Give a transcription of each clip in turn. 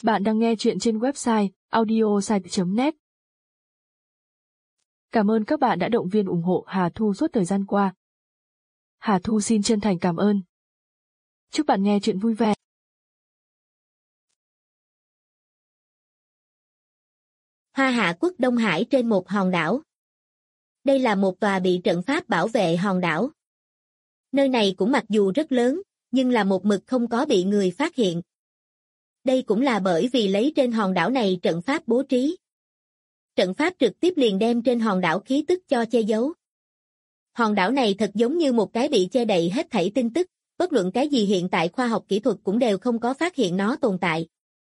Bạn đang nghe chuyện trên website audiosite.net. Cảm ơn các bạn đã động viên ủng hộ Hà Thu suốt thời gian qua. Hà Thu xin chân thành cảm ơn. Chúc bạn nghe chuyện vui vẻ. Hoa Hạ quốc Đông Hải trên một hòn đảo. Đây là một tòa bị trận pháp bảo vệ hòn đảo. Nơi này cũng mặc dù rất lớn, nhưng là một mực không có bị người phát hiện. Đây cũng là bởi vì lấy trên hòn đảo này trận pháp bố trí. Trận pháp trực tiếp liền đem trên hòn đảo khí tức cho che giấu. Hòn đảo này thật giống như một cái bị che đậy hết thảy tin tức, bất luận cái gì hiện tại khoa học kỹ thuật cũng đều không có phát hiện nó tồn tại.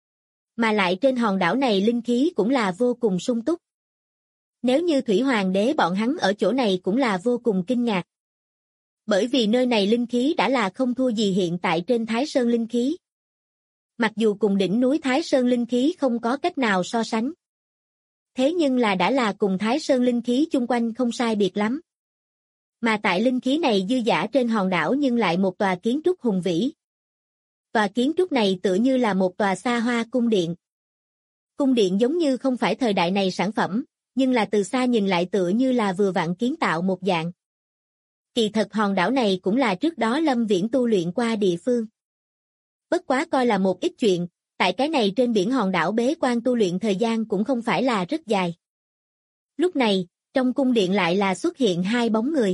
Mà lại trên hòn đảo này linh khí cũng là vô cùng sung túc. Nếu như Thủy Hoàng đế bọn hắn ở chỗ này cũng là vô cùng kinh ngạc. Bởi vì nơi này linh khí đã là không thua gì hiện tại trên Thái Sơn linh khí. Mặc dù cùng đỉnh núi Thái Sơn linh khí không có cách nào so sánh. Thế nhưng là đã là cùng Thái Sơn linh khí chung quanh không sai biệt lắm. Mà tại linh khí này dư dả trên hòn đảo nhưng lại một tòa kiến trúc hùng vĩ. Tòa kiến trúc này tựa như là một tòa xa hoa cung điện. Cung điện giống như không phải thời đại này sản phẩm, nhưng là từ xa nhìn lại tựa như là vừa vặn kiến tạo một dạng. Kỳ thật hòn đảo này cũng là trước đó Lâm Viễn tu luyện qua địa phương. Bất quá coi là một ít chuyện, tại cái này trên biển hòn đảo bế quan tu luyện thời gian cũng không phải là rất dài. Lúc này, trong cung điện lại là xuất hiện hai bóng người.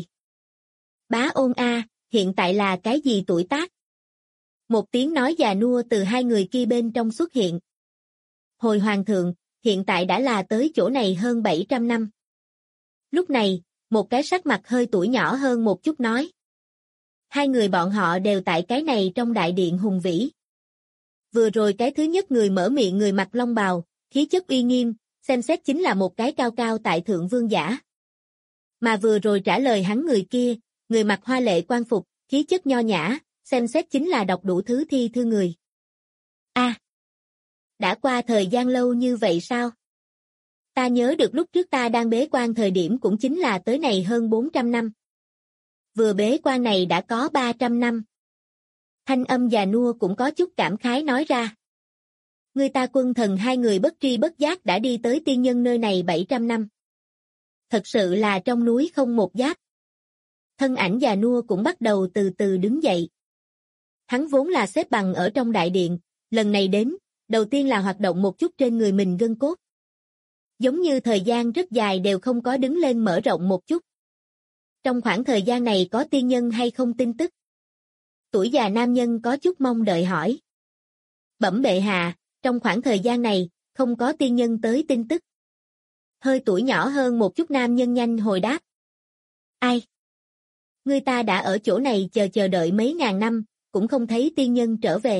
Bá Ôn A, hiện tại là cái gì tuổi tác? Một tiếng nói già nua từ hai người kia bên trong xuất hiện. Hồi hoàng thượng, hiện tại đã là tới chỗ này hơn 700 năm. Lúc này, một cái sắc mặt hơi tuổi nhỏ hơn một chút nói. Hai người bọn họ đều tại cái này trong đại điện hùng vĩ. Vừa rồi cái thứ nhất người mở miệng người mặc long bào, khí chất uy nghiêm, xem xét chính là một cái cao cao tại thượng vương giả. Mà vừa rồi trả lời hắn người kia, người mặc hoa lệ quan phục, khí chất nho nhã, xem xét chính là đọc đủ thứ thi thư người. Đã qua thời gian lâu như vậy sao? Ta nhớ được lúc trước ta đang bế quan thời điểm cũng chính là tới này hơn 400 năm. Vừa bế quan này đã có 300 năm. Thanh âm già nua cũng có chút cảm khái nói ra. Người ta quân thần hai người bất tri bất giác đã đi tới tiên nhân nơi này 700 năm. Thật sự là trong núi không một giáp. Thân ảnh già nua cũng bắt đầu từ từ đứng dậy. Hắn vốn là xếp bằng ở trong đại điện, lần này đến, đầu tiên là hoạt động một chút trên người mình gân cốt. Giống như thời gian rất dài đều không có đứng lên mở rộng một chút. Trong khoảng thời gian này có tiên nhân hay không tin tức? Tuổi già nam nhân có chút mong đợi hỏi. Bẩm bệ hạ, trong khoảng thời gian này, không có tiên nhân tới tin tức. Hơi tuổi nhỏ hơn một chút nam nhân nhanh hồi đáp. Ai? Người ta đã ở chỗ này chờ đợi mấy ngàn năm, cũng không thấy tiên nhân trở về.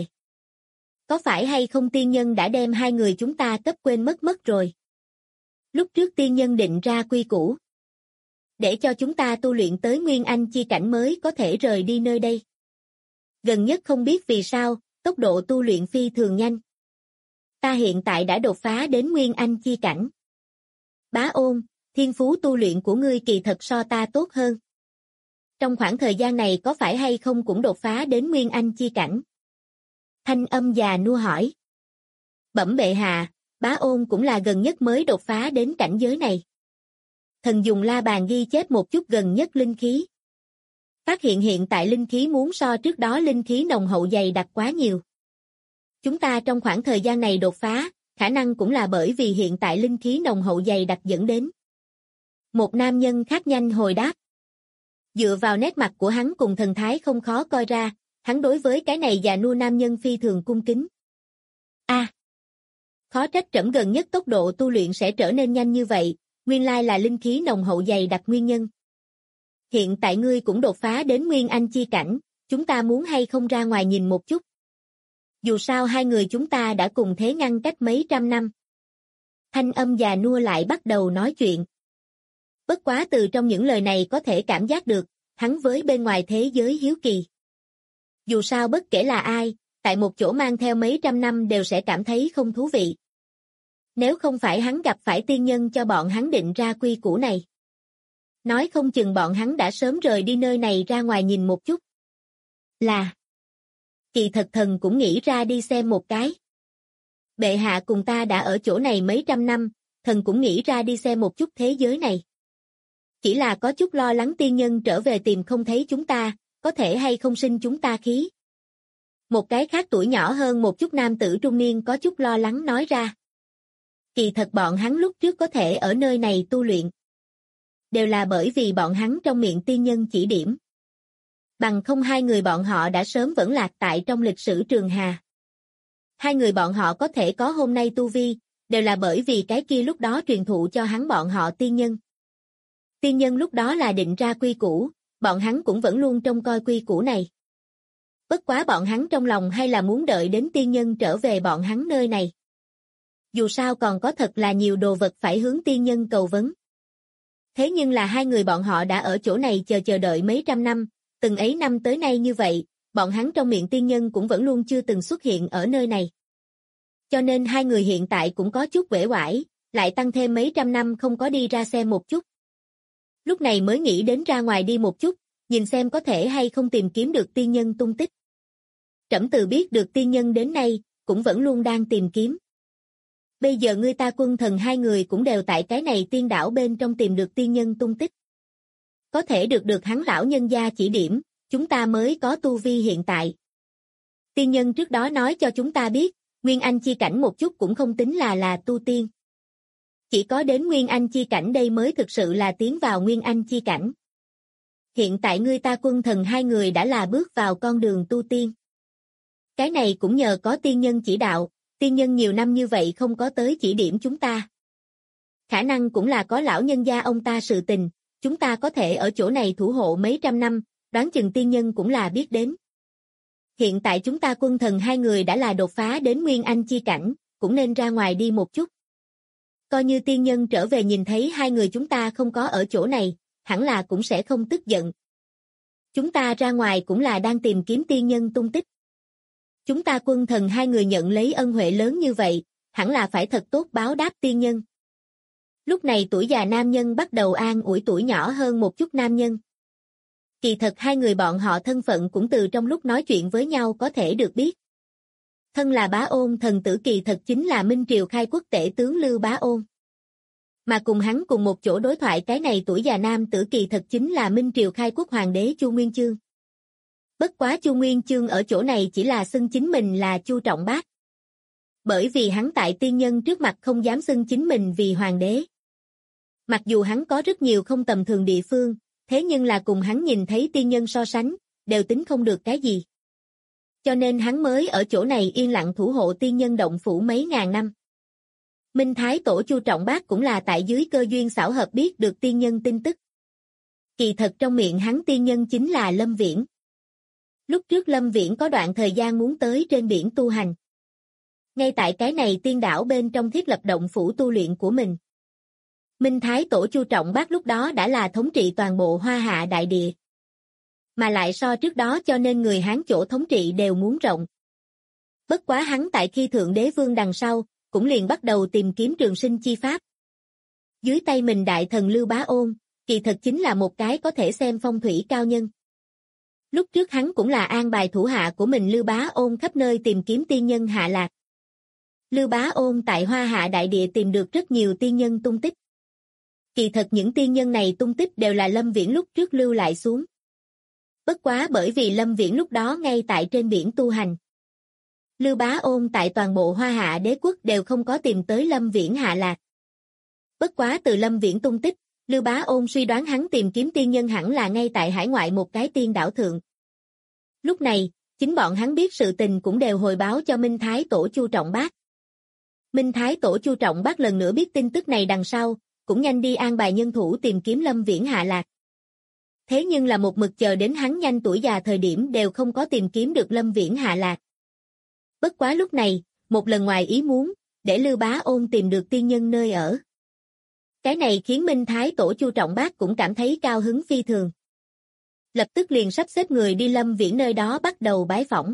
Có phải hay không tiên nhân đã đem hai người chúng ta cấp quên mất rồi? Lúc trước tiên nhân định ra quy củ. Để cho chúng ta tu luyện tới Nguyên Anh chi cảnh mới có thể rời đi nơi đây. Gần nhất không biết vì sao, tốc độ tu luyện phi thường nhanh. Ta hiện tại đã đột phá đến Nguyên Anh chi cảnh. Bá Ôn, thiên phú tu luyện của ngươi kỳ thật so ta tốt hơn. Trong khoảng thời gian này có phải hay không cũng đột phá đến Nguyên Anh chi cảnh? Thanh âm già nua hỏi. Bẩm bệ hạ, Bá Ôn cũng là gần nhất mới đột phá đến cảnh giới này. Thần dùng la bàn ghi chép một chút gần nhất linh khí. Phát hiện hiện tại linh khí muốn so trước đó linh khí nồng hậu dày đặc quá nhiều. Chúng ta trong khoảng thời gian này đột phá, khả năng cũng là bởi vì hiện tại linh khí nồng hậu dày đặc dẫn đến. Một nam nhân khác nhanh hồi đáp. Dựa vào nét mặt của hắn cùng thần thái không khó coi ra, hắn đối với cái này già nua nam nhân phi thường cung kính. Khó trách trẫm gần nhất tốc độ tu luyện sẽ trở nên nhanh như vậy, nguyên lai là linh khí nồng hậu dày đặc nguyên nhân. Hiện tại ngươi cũng đột phá đến Nguyên Anh chi cảnh, chúng ta muốn hay không ra ngoài nhìn một chút. Dù sao hai người chúng ta đã cùng thế ngăn cách mấy trăm năm. Thanh âm già nua lại bắt đầu nói chuyện. Bất quá từ trong những lời này có thể cảm giác được, hắn với bên ngoài thế giới hiếu kỳ. Dù sao bất kể là ai, tại một chỗ mang theo mấy trăm năm đều sẽ cảm thấy không thú vị. Nếu không phải hắn gặp phải tiên nhân cho bọn hắn định ra quy củ này. Nói không chừng bọn hắn đã sớm rời đi nơi này ra ngoài nhìn một chút. Kỳ thật thần cũng nghĩ ra đi xem một cái. Bệ hạ cùng ta đã ở chỗ này mấy trăm năm, thần cũng nghĩ ra đi xem một chút thế giới này. Chỉ là có chút lo lắng tiên nhân trở về tìm không thấy chúng ta, có thể hay không sinh chúng ta khí. Một cái khác tuổi nhỏ hơn một chút nam tử trung niên có chút lo lắng nói ra. Kỳ thật bọn hắn lúc trước có thể ở nơi này tu luyện. Đều là bởi vì bọn hắn trong miệng tiên nhân chỉ điểm. Bằng không hai người bọn họ đã sớm vẫn lạc tại trong lịch sử Trường Hà. Hai người bọn họ có thể có hôm nay tu vi, đều là bởi vì cái kia lúc đó truyền thụ cho hắn bọn họ tiên nhân. Tiên nhân lúc đó là định ra quy củ, bọn hắn cũng vẫn luôn trông coi quy củ này. Bất quá bọn hắn trong lòng hay là muốn đợi đến tiên nhân trở về bọn hắn nơi này. Dù sao còn có thật là nhiều đồ vật phải hướng tiên nhân cầu vấn. Thế nhưng là hai người bọn họ đã ở chỗ này chờ đợi mấy trăm năm, từng ấy năm tới nay như vậy, bọn hắn trong miệng tiên nhân cũng vẫn luôn chưa từng xuất hiện ở nơi này. Cho nên hai người hiện tại cũng có chút uể oải, lại tăng thêm mấy trăm năm không có đi ra xem một chút. Lúc này mới nghĩ đến ra ngoài đi một chút, nhìn xem có thể hay không tìm kiếm được tiên nhân tung tích. Trẫm từ biết được tiên nhân đến nay, cũng vẫn luôn đang tìm kiếm. Bây giờ ngươi ta quân thần hai người cũng đều tại cái này tiên đảo bên trong tìm được tiên nhân tung tích. Có thể được hắn lão nhân gia chỉ điểm, chúng ta mới có tu vi hiện tại. Tiên nhân trước đó nói cho chúng ta biết, Nguyên Anh chi cảnh một chút cũng không tính là tu tiên. Chỉ có đến Nguyên Anh chi cảnh đây mới thực sự là tiến vào Nguyên Anh chi cảnh. Hiện tại ngươi ta quân thần hai người đã là bước vào con đường tu tiên. Cái này cũng nhờ có tiên nhân chỉ đạo, tiên nhân nhiều năm như vậy không có tới chỉ điểm chúng ta. Khả năng cũng là có lão nhân gia ông ta sự tình, chúng ta có thể ở chỗ này thủ hộ mấy trăm năm, đoán chừng tiên nhân cũng là biết đến. Hiện tại chúng ta quân thần hai người đã là đột phá đến Nguyên Anh chi cảnh, cũng nên ra ngoài đi một chút. Coi như tiên nhân trở về nhìn thấy hai người chúng ta không có ở chỗ này, hẳn là cũng sẽ không tức giận. Chúng ta ra ngoài cũng là đang tìm kiếm tiên nhân tung tích. Chúng ta quân thần hai người nhận lấy ân huệ lớn như vậy, hẳn là phải thật tốt báo đáp tiên nhân. Lúc này tuổi già nam nhân bắt đầu an ủi tuổi nhỏ hơn một chút nam nhân. Kỳ thật hai người bọn họ thân phận cũng từ trong lúc nói chuyện với nhau có thể được biết. Thân là Bá Ôn thần tử kỳ thật chính là Minh Triều khai quốc tể tướng Lưu Bá Ôn. Mà cùng hắn cùng một chỗ đối thoại cái này tuổi già nam tử kỳ thật chính là Minh Triều khai quốc hoàng đế Chu Nguyên Chương. Bất quá Chu Nguyên Chương ở chỗ này chỉ là xưng chính mình là Chu Trọng Bác. Bởi vì hắn tại tiên nhân trước mặt không dám xưng chính mình vì hoàng đế. Mặc dù hắn có rất nhiều không tầm thường địa phương, thế nhưng là cùng hắn nhìn thấy tiên nhân so sánh, đều tính không được cái gì. Cho nên hắn mới ở chỗ này yên lặng thủ hộ tiên nhân động phủ mấy ngàn năm. Minh Thái Tổ Chu Trọng Bác cũng là tại dưới cơ duyên xảo hợp biết được tiên nhân tin tức. Kỳ thật trong miệng hắn tiên nhân chính là Lâm Viễn. Lúc trước Lâm Viễn có đoạn thời gian muốn tới trên biển tu hành. Ngay tại cái này tiên đảo bên trong thiết lập động phủ tu luyện của mình. Minh Thái Tổ Chu Trọng Bác lúc đó đã là thống trị toàn bộ Hoa Hạ đại địa. Mà lại so trước đó cho nên người Hán chỗ thống trị đều muốn rộng. Bất quá hắn tại khi Thượng Đế Vương đằng sau, cũng liền bắt đầu tìm kiếm trường sinh chi pháp. Dưới tay mình đại thần Lưu Bá Ôn, kỳ thật chính là một cái có thể xem phong thủy cao nhân. Lúc trước hắn cũng là an bài thủ hạ của mình Lưu Bá Ôn khắp nơi tìm kiếm tiên nhân hạ lạc. Lưu Bá Ôn tại Hoa Hạ đại địa tìm được rất nhiều tiên nhân tung tích. Kỳ thật những tiên nhân này tung tích đều là Lâm Viễn lúc trước lưu lại xuống. Bất quá bởi vì Lâm Viễn lúc đó ngay tại trên biển tu hành. Lưu Bá Ôn tại toàn bộ Hoa Hạ đế quốc đều không có tìm tới Lâm Viễn hạ lạc. Bất quá từ Lâm Viễn tung tích, Lưu Bá Ôn suy đoán hắn tìm kiếm tiên nhân hẳn là ngay tại hải ngoại một cái tiên đảo thượng. Lúc này, chính bọn hắn biết sự tình cũng đều hồi báo cho Minh Thái Tổ Chu Trọng Bác. Minh Thái Tổ Chu Trọng Bác lần nữa biết tin tức này đằng sau, cũng nhanh đi an bài nhân thủ tìm kiếm Lâm Viễn hạ lạc. Thế nhưng là một mực chờ đến hắn nhanh tuổi già thời điểm đều không có tìm kiếm được Lâm Viễn hạ lạc. Bất quá lúc này, một lần ngoài ý muốn, để Lưu Bá Ôn tìm được tiên nhân nơi ở. Cái này khiến Minh Thái Tổ Chu Trọng Bác cũng cảm thấy cao hứng phi thường. Lập tức liền sắp xếp người đi Lâm Viễn nơi đó bắt đầu bái phỏng.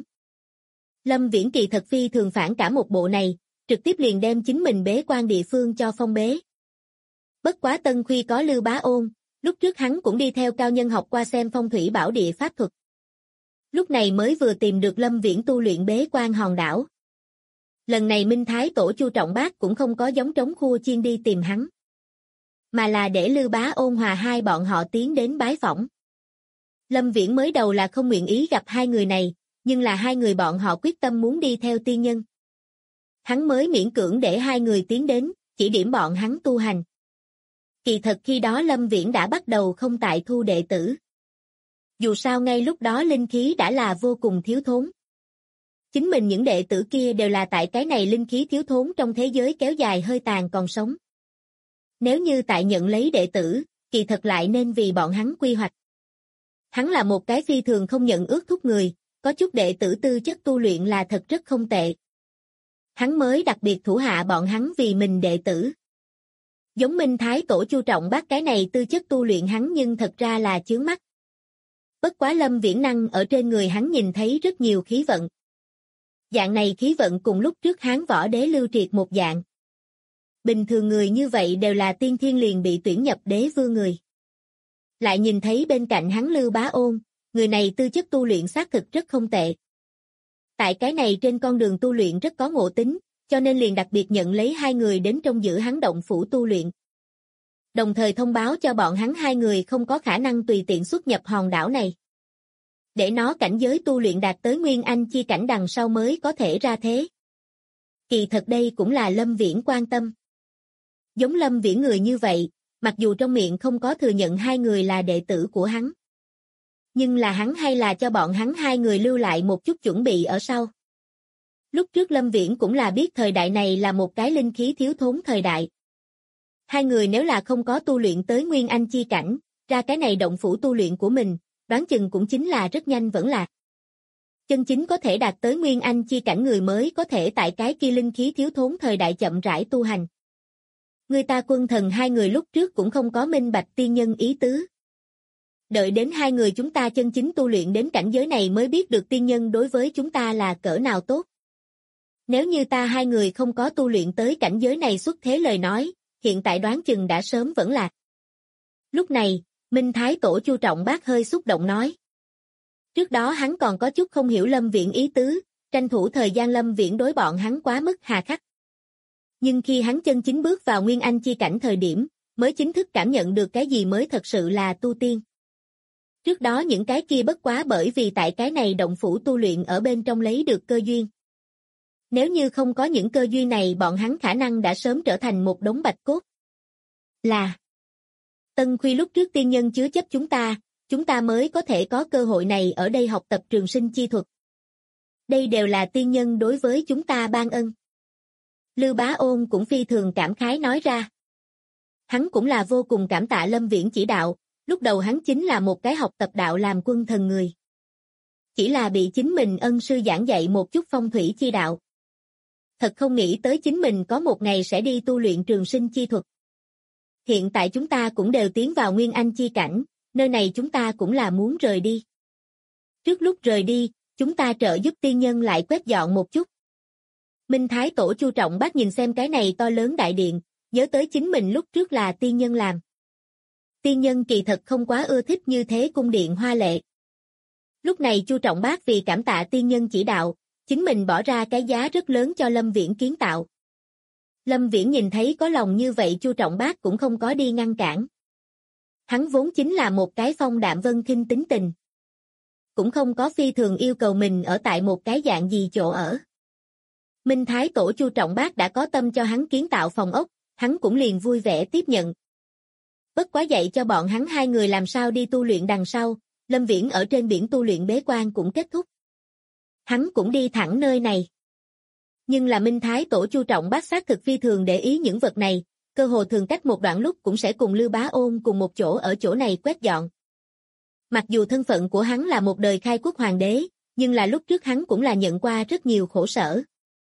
Lâm Viễn kỳ thật phi thường phản cả một bộ này, trực tiếp liền đem chính mình bế quan địa phương cho phong bế. Bất quá Tân Khuy có Lưu Bá Ôn, lúc trước hắn cũng đi theo cao nhân học qua xem phong thủy bảo địa pháp thuật. Lúc này mới vừa tìm được Lâm Viễn tu luyện bế quan hòn đảo. Lần này Minh Thái Tổ Chu Trọng Bác cũng không có giống trống khua chiên đi tìm hắn, mà là để Lư Bá Ôn Hòa hai bọn họ tiến đến bái phỏng. Lâm Viễn mới đầu là không nguyện ý gặp hai người này, nhưng là hai người bọn họ quyết tâm muốn đi theo tiên nhân. Hắn mới miễn cưỡng để hai người tiến đến, chỉ điểm bọn hắn tu hành. Kỳ thật khi đó Lâm Viễn đã bắt đầu không tại thu đệ tử. Dù sao ngay lúc đó linh khí đã là vô cùng thiếu thốn. Chính mình những đệ tử kia đều là tại cái này linh khí thiếu thốn trong thế giới kéo dài hơi tàn còn sống. Nếu như tại nhận lấy đệ tử, kỳ thật lại nên vì bọn hắn quy hoạch. Hắn là một cái phi thường không nhận ước thúc người, có chút đệ tử tư chất tu luyện là thật rất không tệ. Hắn mới đặc biệt thủ hạ bọn hắn vì mình đệ tử. Giống Minh Thái Tổ Chu Trọng Bác cái này tư chất tu luyện hắn nhưng thật ra là chướng mắt. Bất quá Lâm Viễn năng ở trên người hắn nhìn thấy rất nhiều khí vận. Dạng này khí vận cùng lúc trước Hán Võ Đế Lưu Triệt một dạng. Bình thường người như vậy đều là tiên thiên liền bị tuyển nhập đế vương người. Lại nhìn thấy bên cạnh hắn Lư Bá Ôn, người này tư chất tu luyện xác thực rất không tệ. Tại cái này trên con đường tu luyện rất có ngộ tính, cho nên liền đặc biệt nhận lấy hai người đến trong giữ hắn động phủ tu luyện. Đồng thời thông báo cho bọn hắn hai người không có khả năng tùy tiện xuất nhập hòn đảo này. Để nó cảnh giới tu luyện đạt tới Nguyên Anh chi cảnh đằng sau mới có thể ra thế. Kỳ thật đây cũng là Lâm Viễn quan tâm. Giống Lâm Viễn người như vậy, mặc dù trong miệng không có thừa nhận hai người là đệ tử của hắn. Nhưng là hắn hay là cho bọn hắn hai người lưu lại một chút chuẩn bị ở sau. Lúc trước Lâm Viễn cũng là biết thời đại này là một cái linh khí thiếu thốn thời đại. Hai người nếu là không có tu luyện tới Nguyên Anh chi cảnh, ra cái này động phủ tu luyện của mình, đoán chừng cũng chính là rất nhanh vẫn lạc. Chân chính có thể đạt tới Nguyên Anh chi cảnh người mới có thể tại cái kia linh khí thiếu thốn thời đại chậm rãi tu hành. Người ta Quân Thần hai người lúc trước cũng không có minh bạch tiên nhân ý tứ. Đợi đến hai người chúng ta chân chính tu luyện đến cảnh giới này mới biết được tiên nhân đối với chúng ta là cỡ nào tốt. Nếu như ta hai người không có tu luyện tới cảnh giới này xuất thế lời nói, hiện tại đoán chừng đã sớm vẫn lạc. Lúc này, Minh Thái Tổ Chu Trọng Bác hơi xúc động nói. Trước đó hắn còn có chút không hiểu Lâm Viễn ý tứ, tranh thủ thời gian Lâm Viễn đối bọn hắn quá mức hà khắc. Nhưng khi hắn chân chính bước vào Nguyên Anh chi cảnh thời điểm, mới chính thức cảm nhận được cái gì mới thật sự là tu tiên. Trước đó những cái kia bất quá bởi vì tại cái này động phủ tu luyện ở bên trong lấy được cơ duyên. Nếu như không có những cơ duyên này bọn hắn khả năng đã sớm trở thành một đống bạch cốt. Là Tân Khuy lúc trước tiên nhân chứa chấp chúng ta mới có thể có cơ hội này ở đây học tập trường sinh chi thuật. Đây đều là tiên nhân đối với chúng ta ban ân. Lư Bá Ôn cũng phi thường cảm khái nói ra. Hắn cũng là vô cùng cảm tạ Lâm Viễn chỉ đạo, lúc đầu hắn chính là một cái học tập đạo làm quân thần người. Chỉ là bị chính mình ân sư giảng dạy một chút phong thủy chi đạo. Thật không nghĩ tới chính mình có một ngày sẽ đi tu luyện trường sinh chi thuật. Hiện tại chúng ta cũng đều tiến vào Nguyên Anh chi cảnh, nơi này chúng ta cũng là muốn rời đi. Trước lúc rời đi, chúng ta trợ giúp tiên nhân lại quét dọn một chút. Minh Thái Tổ Chu Trọng Bác nhìn xem cái này to lớn đại điện, nhớ tới chính mình lúc trước là tiên nhân làm. Tiên nhân kỳ thật không quá ưa thích như thế cung điện hoa lệ. Lúc này Chu Trọng Bác vì cảm tạ tiên nhân chỉ đạo, chính mình bỏ ra cái giá rất lớn cho Lâm Viễn kiến tạo. Lâm Viễn nhìn thấy có lòng như vậy Chu Trọng Bác cũng không có đi ngăn cản. Hắn vốn chính là một cái phong đạm vân khinh tính tình. Cũng không có phi thường yêu cầu mình ở tại một cái dạng gì chỗ ở. Minh Thái Tổ Chu Trọng Bác đã có tâm cho hắn kiến tạo phòng ốc, hắn cũng liền vui vẻ tiếp nhận. Bất quá dạy cho bọn hắn hai người làm sao đi tu luyện đằng sau, Lâm Viễn ở trên biển tu luyện bế quan cũng kết thúc. Hắn cũng đi thẳng nơi này. Nhưng là Minh Thái Tổ Chu Trọng Bác xác thực phi thường để ý những vật này, cơ hồ thường cách một đoạn lúc cũng sẽ cùng Lư Bá Ôn cùng một chỗ ở chỗ này quét dọn. Mặc dù thân phận của hắn là một đời khai quốc hoàng đế, nhưng là lúc trước hắn cũng là nhận qua rất nhiều khổ sở.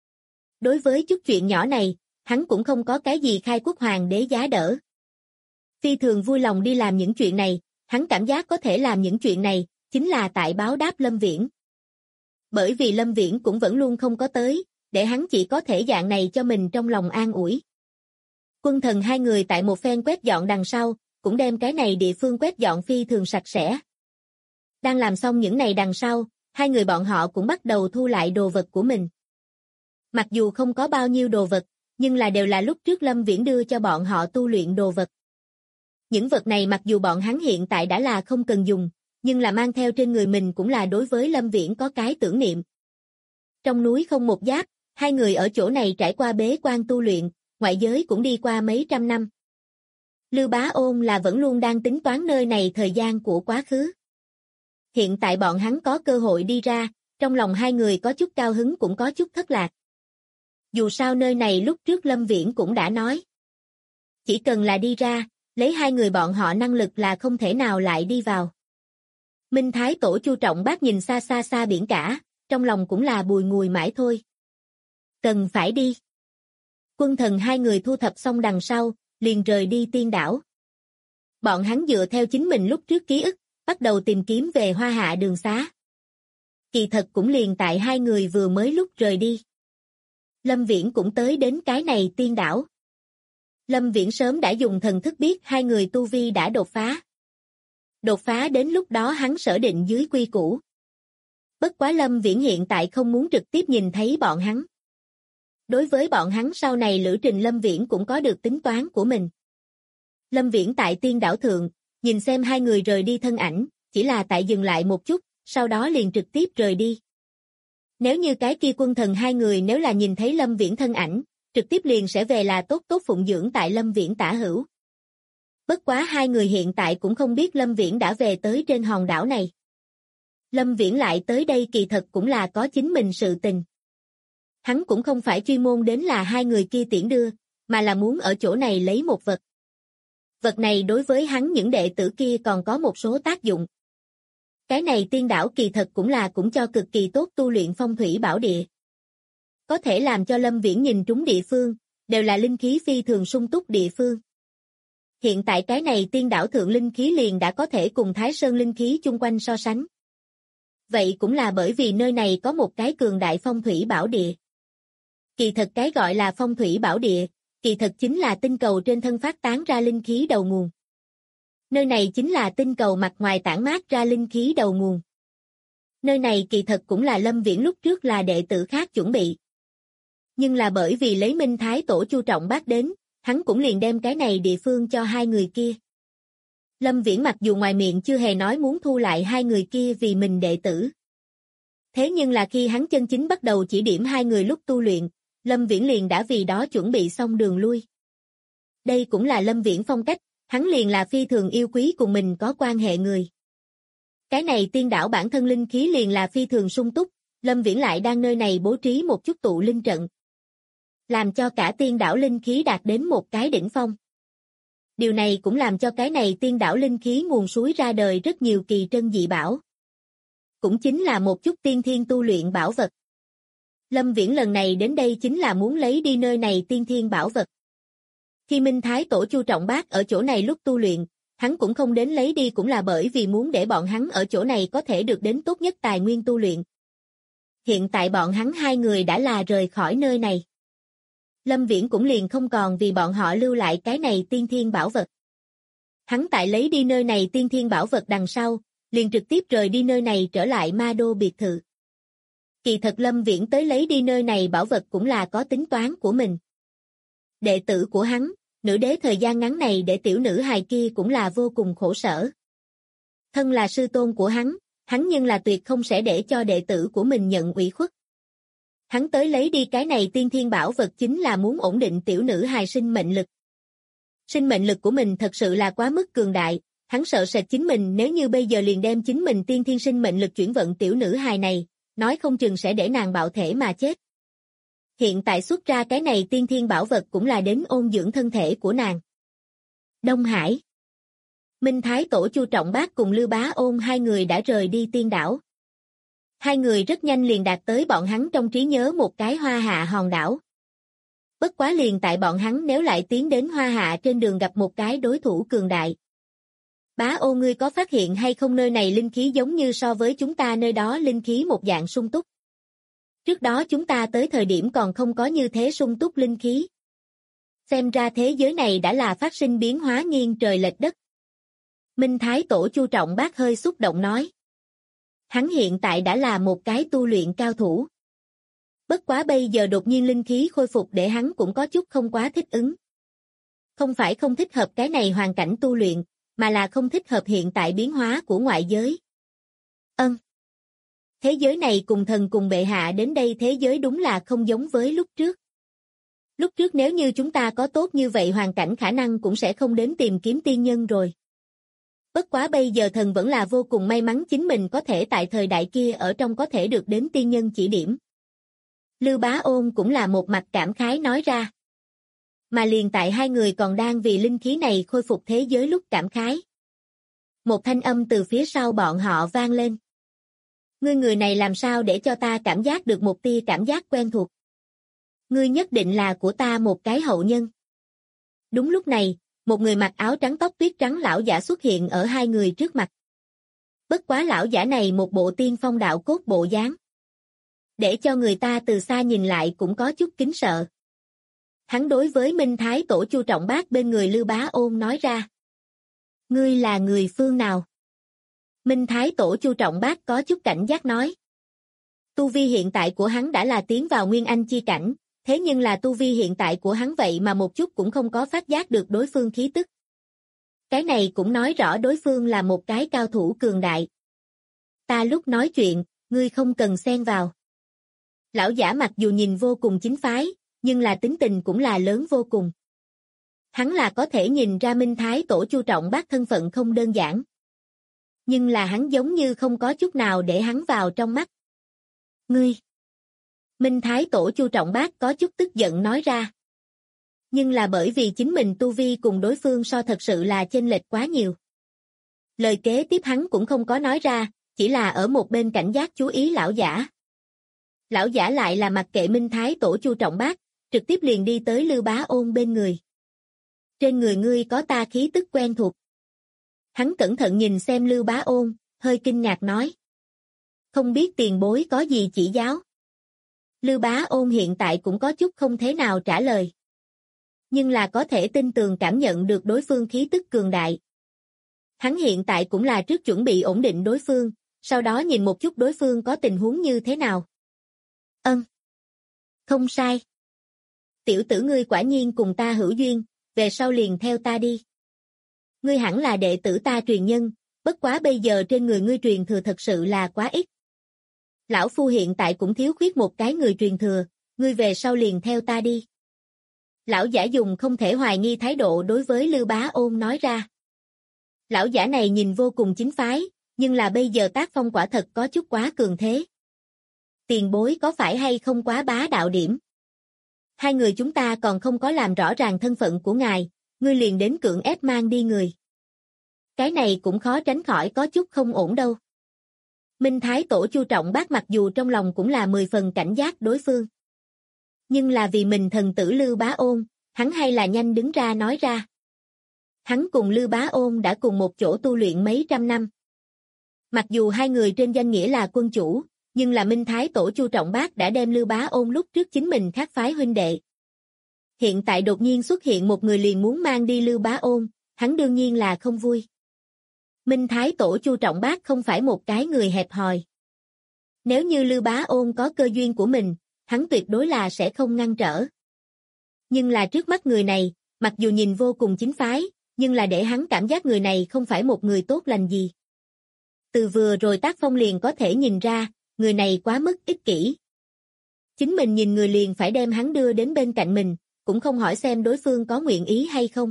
Đối với chút chuyện nhỏ này, hắn cũng không có cái gì khai quốc hoàng đế giá đỡ. Phi thường vui lòng đi làm những chuyện này, hắn cảm giác có thể làm những chuyện này, chính là tại báo đáp Lâm Viễn. Bởi vì Lâm Viễn cũng vẫn luôn không có tới, để hắn chỉ có thể dạng này cho mình trong lòng an ủi. Quân Thần hai người tại một phen quét dọn đằng sau, cũng đem cái này địa phương quét dọn phi thường sạch sẽ. Đang làm xong những này đằng sau, hai người bọn họ cũng bắt đầu thu lại đồ vật của mình. Mặc dù không có bao nhiêu đồ vật, nhưng đều là lúc trước Lâm Viễn đưa cho bọn họ tu luyện đồ vật. Những vật này mặc dù bọn hắn hiện tại đã là không cần dùng, nhưng mang theo trên người mình cũng là đối với Lâm Viễn có cái tưởng niệm. Trong núi không một giáp, hai người ở chỗ này trải qua bế quan tu luyện, ngoại giới cũng đi qua mấy trăm năm. Lưu Bá Ôn là vẫn luôn đang tính toán nơi này thời gian của quá khứ. Hiện tại bọn hắn có cơ hội đi ra, trong lòng hai người có chút cao hứng cũng có chút thất lạc. Dù sao nơi này lúc trước Lâm Viễn cũng đã nói. Chỉ cần là đi ra, lấy hai người bọn họ năng lực là không thể nào lại đi vào. Minh Thái Tổ Chu Trọng Bác nhìn xa xa xa biển cả, trong lòng cũng là bùi ngùi mãi thôi. Cần phải đi. Quân Thần hai người thu thập xong đằng sau, liền rời đi tiên đảo. Bọn hắn dựa theo chính mình lúc trước ký ức, bắt đầu tìm kiếm về Hoa Hạ đường xá. Kỳ thật cũng liền tại hai người vừa mới lúc rời đi. Lâm Viễn cũng tới đến cái này tiên đảo. Lâm Viễn sớm đã dùng thần thức biết hai người tu vi đã đột phá. Đột phá đến lúc đó hắn sở định dưới quy củ. Bất quá Lâm Viễn hiện tại không muốn trực tiếp nhìn thấy bọn hắn. Đối với bọn hắn sau này lữ trình Lâm Viễn cũng có được tính toán của mình. Lâm Viễn tại tiên đảo thượng, nhìn xem hai người rời đi thân ảnh, chỉ là tại dừng lại một chút, sau đó liền trực tiếp rời đi. Nếu như cái kia Quân Thần hai người nếu là nhìn thấy Lâm Viễn thân ảnh, trực tiếp liền sẽ về là tốt tốt phụng dưỡng tại Lâm Viễn tả hữu. Bất quá hai người hiện tại cũng không biết Lâm Viễn đã về tới trên hòn đảo này. Lâm Viễn lại tới đây kỳ thật cũng là có chính mình sự tình. Hắn cũng không phải chuyên môn đến là hai người kia tiễn đưa, mà là muốn ở chỗ này lấy một vật. Vật này đối với hắn những đệ tử kia còn có một số tác dụng. Cái này tiên đảo kỳ thật cũng cho cực kỳ tốt tu luyện phong thủy bảo địa. Có thể làm cho Lâm Viễn nhìn trúng địa phương, đều là linh khí phi thường sung túc địa phương. Hiện tại cái này tiên đảo thượng linh khí liền đã có thể cùng Thái Sơn linh khí chung quanh so sánh. Vậy cũng là bởi vì nơi này có một cái cường đại phong thủy bảo địa. Kỳ thật cái gọi là phong thủy bảo địa, kỳ thật chính là tinh cầu trên thân phát tán ra linh khí đầu nguồn. Nơi này chính là tinh cầu mặt ngoài tản mát ra linh khí đầu nguồn. Nơi này kỳ thật cũng là Lâm Viễn lúc trước là đệ tử khác chuẩn bị. Nhưng là bởi vì lấy Minh Thái Tổ Chu Trọng Bác đến, hắn cũng liền đem cái này địa phương cho hai người kia. Lâm Viễn mặc dù ngoài miệng chưa hề nói muốn thu lại hai người kia vì mình đệ tử. Thế nhưng là khi hắn chân chính bắt đầu chỉ điểm hai người lúc tu luyện, Lâm Viễn liền đã vì đó chuẩn bị xong đường lui. Đây cũng là Lâm Viễn phong cách, hắn liền là phi thường yêu quý cùng mình có quan hệ người. Cái này tiên đảo bản thân linh khí liền là phi thường sung túc, Lâm Viễn lại đang nơi này bố trí một chút tụ linh trận. Làm cho cả tiên đảo linh khí đạt đến một cái đỉnh phong. Điều này cũng làm cho cái này tiên đảo linh khí nguồn suối ra đời rất nhiều kỳ trân dị bảo. Cũng chính là một chút tiên thiên tu luyện bảo vật. Lâm Viễn lần này đến đây chính là muốn lấy đi nơi này tiên thiên bảo vật. Khi Minh Thái Tổ Chu Trọng Bác ở chỗ này lúc tu luyện, hắn cũng không đến lấy đi cũng là bởi vì muốn để bọn hắn ở chỗ này có thể được đến tốt nhất tài nguyên tu luyện. Hiện tại bọn hắn hai người đã là rời khỏi nơi này. Lâm Viễn cũng liền không còn vì bọn họ lưu lại cái này tiên thiên bảo vật. Hắn tại lấy đi nơi này tiên thiên bảo vật đằng sau, liền trực tiếp rời đi nơi này trở lại Ma Đô biệt thự. Kỳ thật Lâm Viễn tới lấy đi nơi này bảo vật cũng là có tính toán của mình. Đệ tử của hắn, nữ đế thời gian ngắn này để tiểu nữ hài kia cũng là vô cùng khổ sở. Thân là sư tôn của hắn nhưng là tuyệt không sẽ để cho đệ tử của mình nhận ủy khuất. Hắn tới lấy đi cái này tiên thiên bảo vật chính là muốn ổn định tiểu nữ hài sinh mệnh lực. Sinh mệnh lực của mình thật sự là quá mức cường đại, hắn sợ sệt chính mình nếu như bây giờ liền đem chính mình tiên thiên sinh mệnh lực chuyển vận tiểu nữ hài này, nói không chừng sẽ để nàng bạo thể mà chết. Hiện tại xuất ra cái này tiên thiên bảo vật cũng là đến ôn dưỡng thân thể của nàng. Đông Hải. Minh Thái Tổ Chu Trọng Bác cùng Lưu Bá Ôn hai người đã rời đi tiên đảo. Hai người rất nhanh liền đạt tới bọn hắn trong trí nhớ một cái Hoa Hạ hòn đảo. Bất quá liền tại bọn hắn nếu lại tiến đến Hoa Hạ trên đường gặp một cái đối thủ cường đại. Bá Ôn ngươi có phát hiện hay không nơi này linh khí giống như so với chúng ta nơi đó linh khí một dạng sung túc. Trước đó chúng ta tới thời điểm còn không có như thế sung túc linh khí. Xem ra thế giới này đã là phát sinh biến hóa nghiêng trời lệch đất. Minh Thái Tổ Chu Trọng Bác hơi xúc động nói. Hắn hiện tại đã là một cái tu luyện cao thủ. Bất quá bây giờ đột nhiên linh khí khôi phục để hắn cũng có chút không quá thích ứng. Không phải không thích hợp cái này hoàn cảnh tu luyện, mà là không thích hợp hiện tại biến hóa của ngoại giới. Thế giới này cùng thần cùng bệ hạ đến đây thế giới đúng là không giống với lúc trước. Lúc trước nếu như chúng ta có tốt như vậy hoàn cảnh khả năng cũng sẽ không đến tìm kiếm tiên nhân rồi. Bất quá bây giờ thần vẫn là vô cùng may mắn chính mình có thể tại thời đại kia ở trong có thể được đến tiên nhân chỉ điểm. Lưu Bá Ôn cũng là một mặt cảm khái nói ra. Mà liền tại hai người còn đang vì linh khí này khôi phục thế giới lúc cảm khái. Một thanh âm từ phía sau bọn họ vang lên. Ngươi người này làm sao để cho ta cảm giác được một tia cảm giác quen thuộc. Ngươi nhất định là của ta một cái hậu nhân. Đúng lúc này, một người mặc áo trắng tóc tuyết trắng lão giả xuất hiện ở hai người trước mặt. Bất quá lão giả này một bộ tiên phong đạo cốt bộ dáng. Để cho người ta từ xa nhìn lại cũng có chút kính sợ. Hắn đối với Minh Thái Tổ Chu Trọng Bác bên người Lưu Bá Ôn nói ra. Ngươi là người phương nào? Minh Thái Tổ Chu Trọng Bác có chút cảnh giác nói. Tu vi hiện tại của hắn đã là tiến vào Nguyên Anh chi cảnh, thế nhưng là tu vi hiện tại của hắn vậy mà một chút cũng không có phát giác được đối phương khí tức. Cái này cũng nói rõ đối phương là một cái cao thủ cường đại. Ta lúc nói chuyện, ngươi không cần xen vào. Lão giả mặc dù nhìn vô cùng chính phái, nhưng là tính tình cũng là lớn vô cùng. Hắn là có thể nhìn ra Minh Thái Tổ Chu Trọng Bác thân phận không đơn giản. Nhưng là hắn giống như không có chút nào để hắn vào trong mắt. Ngươi! Minh Thái Tổ Chu Trọng Bác có chút tức giận nói ra. Nhưng là bởi vì chính mình tu vi cùng đối phương so thật sự là chênh lệch quá nhiều. Lời kế tiếp hắn cũng không có nói ra, chỉ là ở một bên cảnh giác chú ý lão giả. Lão giả lại là mặc kệ Minh Thái Tổ Chu Trọng Bác, trực tiếp liền đi tới Lưu Bá Ôn bên người. Trên người ngươi có ta khí tức quen thuộc. Hắn cẩn thận nhìn xem Lưu Bá Ôn, hơi kinh ngạc nói. Không biết tiền bối có gì chỉ giáo. Lưu Bá Ôn hiện tại cũng có chút không thế nào trả lời. Nhưng là có thể tin tường cảm nhận được đối phương khí tức cường đại. Hắn hiện tại cũng là trước chuẩn bị ổn định đối phương, sau đó nhìn một chút đối phương có tình huống như thế nào. Không sai. Tiểu tử ngươi quả nhiên cùng ta hữu duyên, về sau liền theo ta đi. Ngươi hẳn là đệ tử ta truyền nhân, bất quá bây giờ trên người ngươi truyền thừa thật sự là quá ít. Lão phu hiện tại cũng thiếu khuyết một cái người truyền thừa, ngươi về sau liền theo ta đi. Lão giả dùng không thể hoài nghi thái độ đối với Lưu Bá Ôn nói ra. Lão giả này nhìn vô cùng chính phái, nhưng là bây giờ tác phong quả thật có chút quá cường thế. Tiền bối có phải hay không quá bá đạo điểm? Hai người chúng ta còn không có làm rõ ràng thân phận của ngài, ngươi liền đến cưỡng ép mang đi người. Cái này cũng khó tránh khỏi có chút không ổn đâu. Minh Thái Tổ Chu Trọng Bác mặc dù trong lòng cũng là 10 phần cảnh giác đối phương. Nhưng là vì mình thần tử Lưu Bá Ôn, hắn hay là nhanh đứng ra nói ra. Hắn cùng Lưu Bá Ôn đã cùng một chỗ tu luyện mấy trăm năm. Mặc dù hai người trên danh nghĩa là quân chủ, nhưng là Minh Thái Tổ Chu Trọng Bác đã đem Lưu Bá Ôn lúc trước chính mình khác phái huynh đệ. Hiện tại đột nhiên xuất hiện một người liền muốn mang đi Lưu Bá Ôn, hắn đương nhiên là không vui. Minh Thái Tổ Chu Trọng Bác không phải một cái người hẹp hòi. Nếu như Lưu Bá Ôn có cơ duyên của mình, hắn tuyệt đối là sẽ không ngăn trở. Nhưng là trước mắt người này, mặc dù nhìn vô cùng chính phái, nhưng là để hắn cảm giác người này không phải một người tốt lành gì. Từ vừa rồi tác phong liền có thể nhìn ra, người này quá mức ích kỷ. Chính mình nhìn người liền phải đem hắn đưa đến bên cạnh mình, cũng không hỏi xem đối phương có nguyện ý hay không.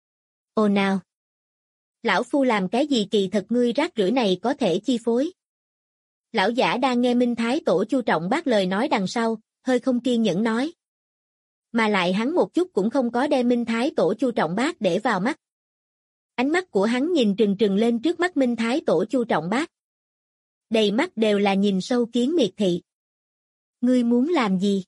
Ồ nào! Lão phu làm cái gì kỳ thật ngươi rác rưởi này có thể chi phối. Lão giả đang nghe Minh Thái Tổ Chu Trọng Bác lời nói đằng sau, hơi không kiên nhẫn nói. Mà lại hắn một chút cũng không có đem Minh Thái Tổ Chu Trọng Bác để vào mắt. Ánh mắt của hắn nhìn trừng trừng lên trước mắt Minh Thái Tổ Chu Trọng Bác. Đầy mắt đều là nhìn sâu kiến miệt thị. Ngươi muốn làm gì?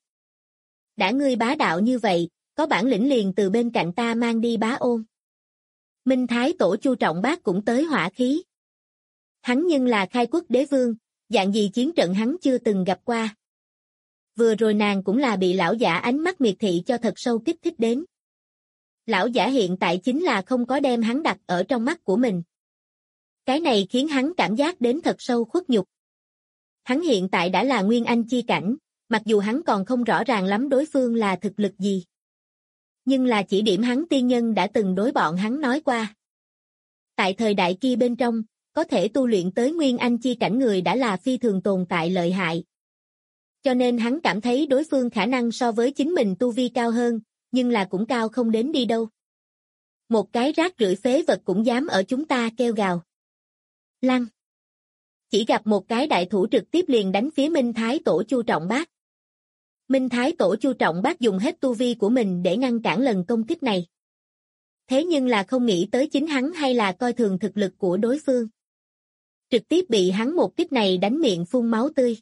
Đã ngươi bá đạo như vậy, có bản lĩnh liền từ bên cạnh ta mang đi Bá Ôn. Minh Thái Tổ Chu Trọng Bác cũng tới hỏa khí. Hắn nhưng là khai quốc đế vương, dạng gì chiến trận hắn chưa từng gặp qua. Vừa rồi nàng cũng là bị lão giả ánh mắt miệt thị cho thật sâu kích thích đến. Lão giả hiện tại chính là không có đem hắn đặt ở trong mắt của mình. Cái này khiến hắn cảm giác đến thật sâu khuất nhục. Hắn hiện tại đã là Nguyên Anh chi cảnh, Mặc dù hắn còn không rõ ràng lắm đối phương là thực lực gì. Nhưng là chỉ điểm hắn tiên nhân đã từng đối bọn hắn nói qua. Tại thời đại kia bên trong, có thể tu luyện tới Nguyên Anh chi cảnh người đã là phi thường tồn tại lợi hại. Cho nên hắn cảm thấy đối phương khả năng so với chính mình tu vi cao hơn, nhưng là cũng cao không đến đi đâu. Một cái rác rưởi phế vật cũng dám ở chúng ta kêu gào. Lăng. Chỉ gặp một cái đại thủ trực tiếp liền đánh phía Minh Thái Tổ Chu Trọng Bát. Minh Thái Tổ Chu Trọng Bát dùng hết tu vi của mình để ngăn cản lần công kích này. Thế nhưng là không nghĩ tới chính hắn hay là coi thường thực lực của đối phương. Trực tiếp bị hắn một kích này đánh miệng phun máu tươi.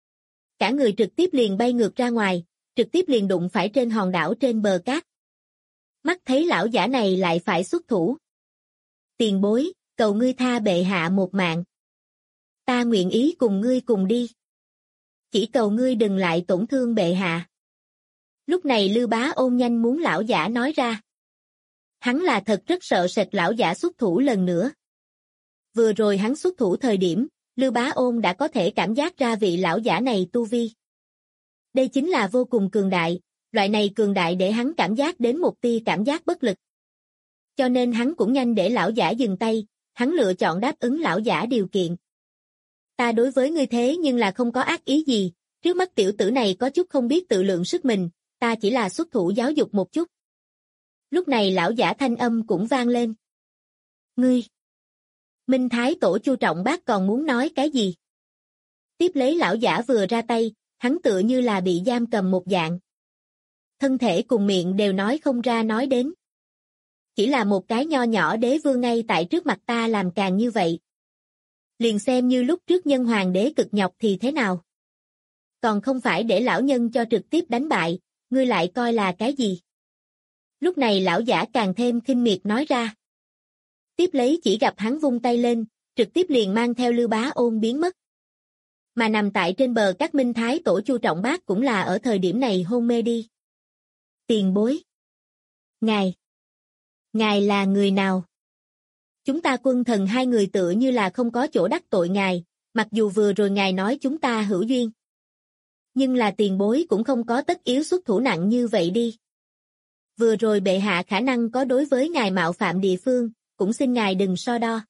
Cả người trực tiếp liền bay ngược ra ngoài, trực tiếp liền đụng phải trên hòn đảo trên bờ cát. Mắt thấy lão giả này lại phải xuất thủ. Tiền bối, cầu ngươi tha bệ hạ một mạng. Ta nguyện ý cùng ngươi cùng đi. Chỉ cầu ngươi đừng lại tổn thương bệ hạ. Lúc này Lưu Bá Ôn nhanh muốn lão giả nói ra. Hắn là thật rất sợ sệt lão giả xuất thủ lần nữa. Vừa rồi hắn xuất thủ thời điểm, Lưu Bá Ôn đã có thể cảm giác ra vị lão giả này tu vi. Đây chính là vô cùng cường đại, loại này cường đại để hắn cảm giác đến một tia cảm giác bất lực. Cho nên hắn cũng nhanh để lão giả dừng tay, hắn lựa chọn đáp ứng lão giả điều kiện. Ta đối với ngươi thế nhưng là không có ác ý gì, trước mắt tiểu tử này có chút không biết tự lượng sức mình, ta chỉ là xuất thủ giáo dục một chút. Lúc này lão giả thanh âm cũng vang lên. Ngươi! Minh Thái Tổ Chu Trọng Bát còn muốn nói cái gì? Tiếp lấy lão giả vừa ra tay, hắn tựa như là bị giam cầm một dạng. Thân thể cùng miệng đều nói không ra nói đến. Chỉ là một cái nho nhỏ đế vương ngay tại trước mặt ta làm càng như vậy. Liền xem như lúc trước nhân hoàng đế cực nhọc thì thế nào? Còn không phải để lão nhân cho trực tiếp đánh bại, ngươi lại coi là cái gì? Lúc này lão giả càng thêm khinh miệt nói ra. Tiếp lấy chỉ gặp hắn vung tay lên, trực tiếp liền mang theo Lưu Bá Ôn biến mất. Mà nằm tại trên bờ các Minh Thái Tổ Chu Trọng Bát cũng là ở thời điểm này hôn mê đi. Tiền bối. Ngài là người nào? Chúng ta Quân Thần hai người tựa như là không có chỗ đắc tội ngài, mặc dù vừa rồi ngài nói chúng ta hữu duyên. Nhưng là tiền bối cũng không có tất yếu xuất thủ nặng như vậy đi. Vừa rồi bệ hạ khả năng có đối với ngài mạo phạm địa phương, cũng xin ngài đừng so đo.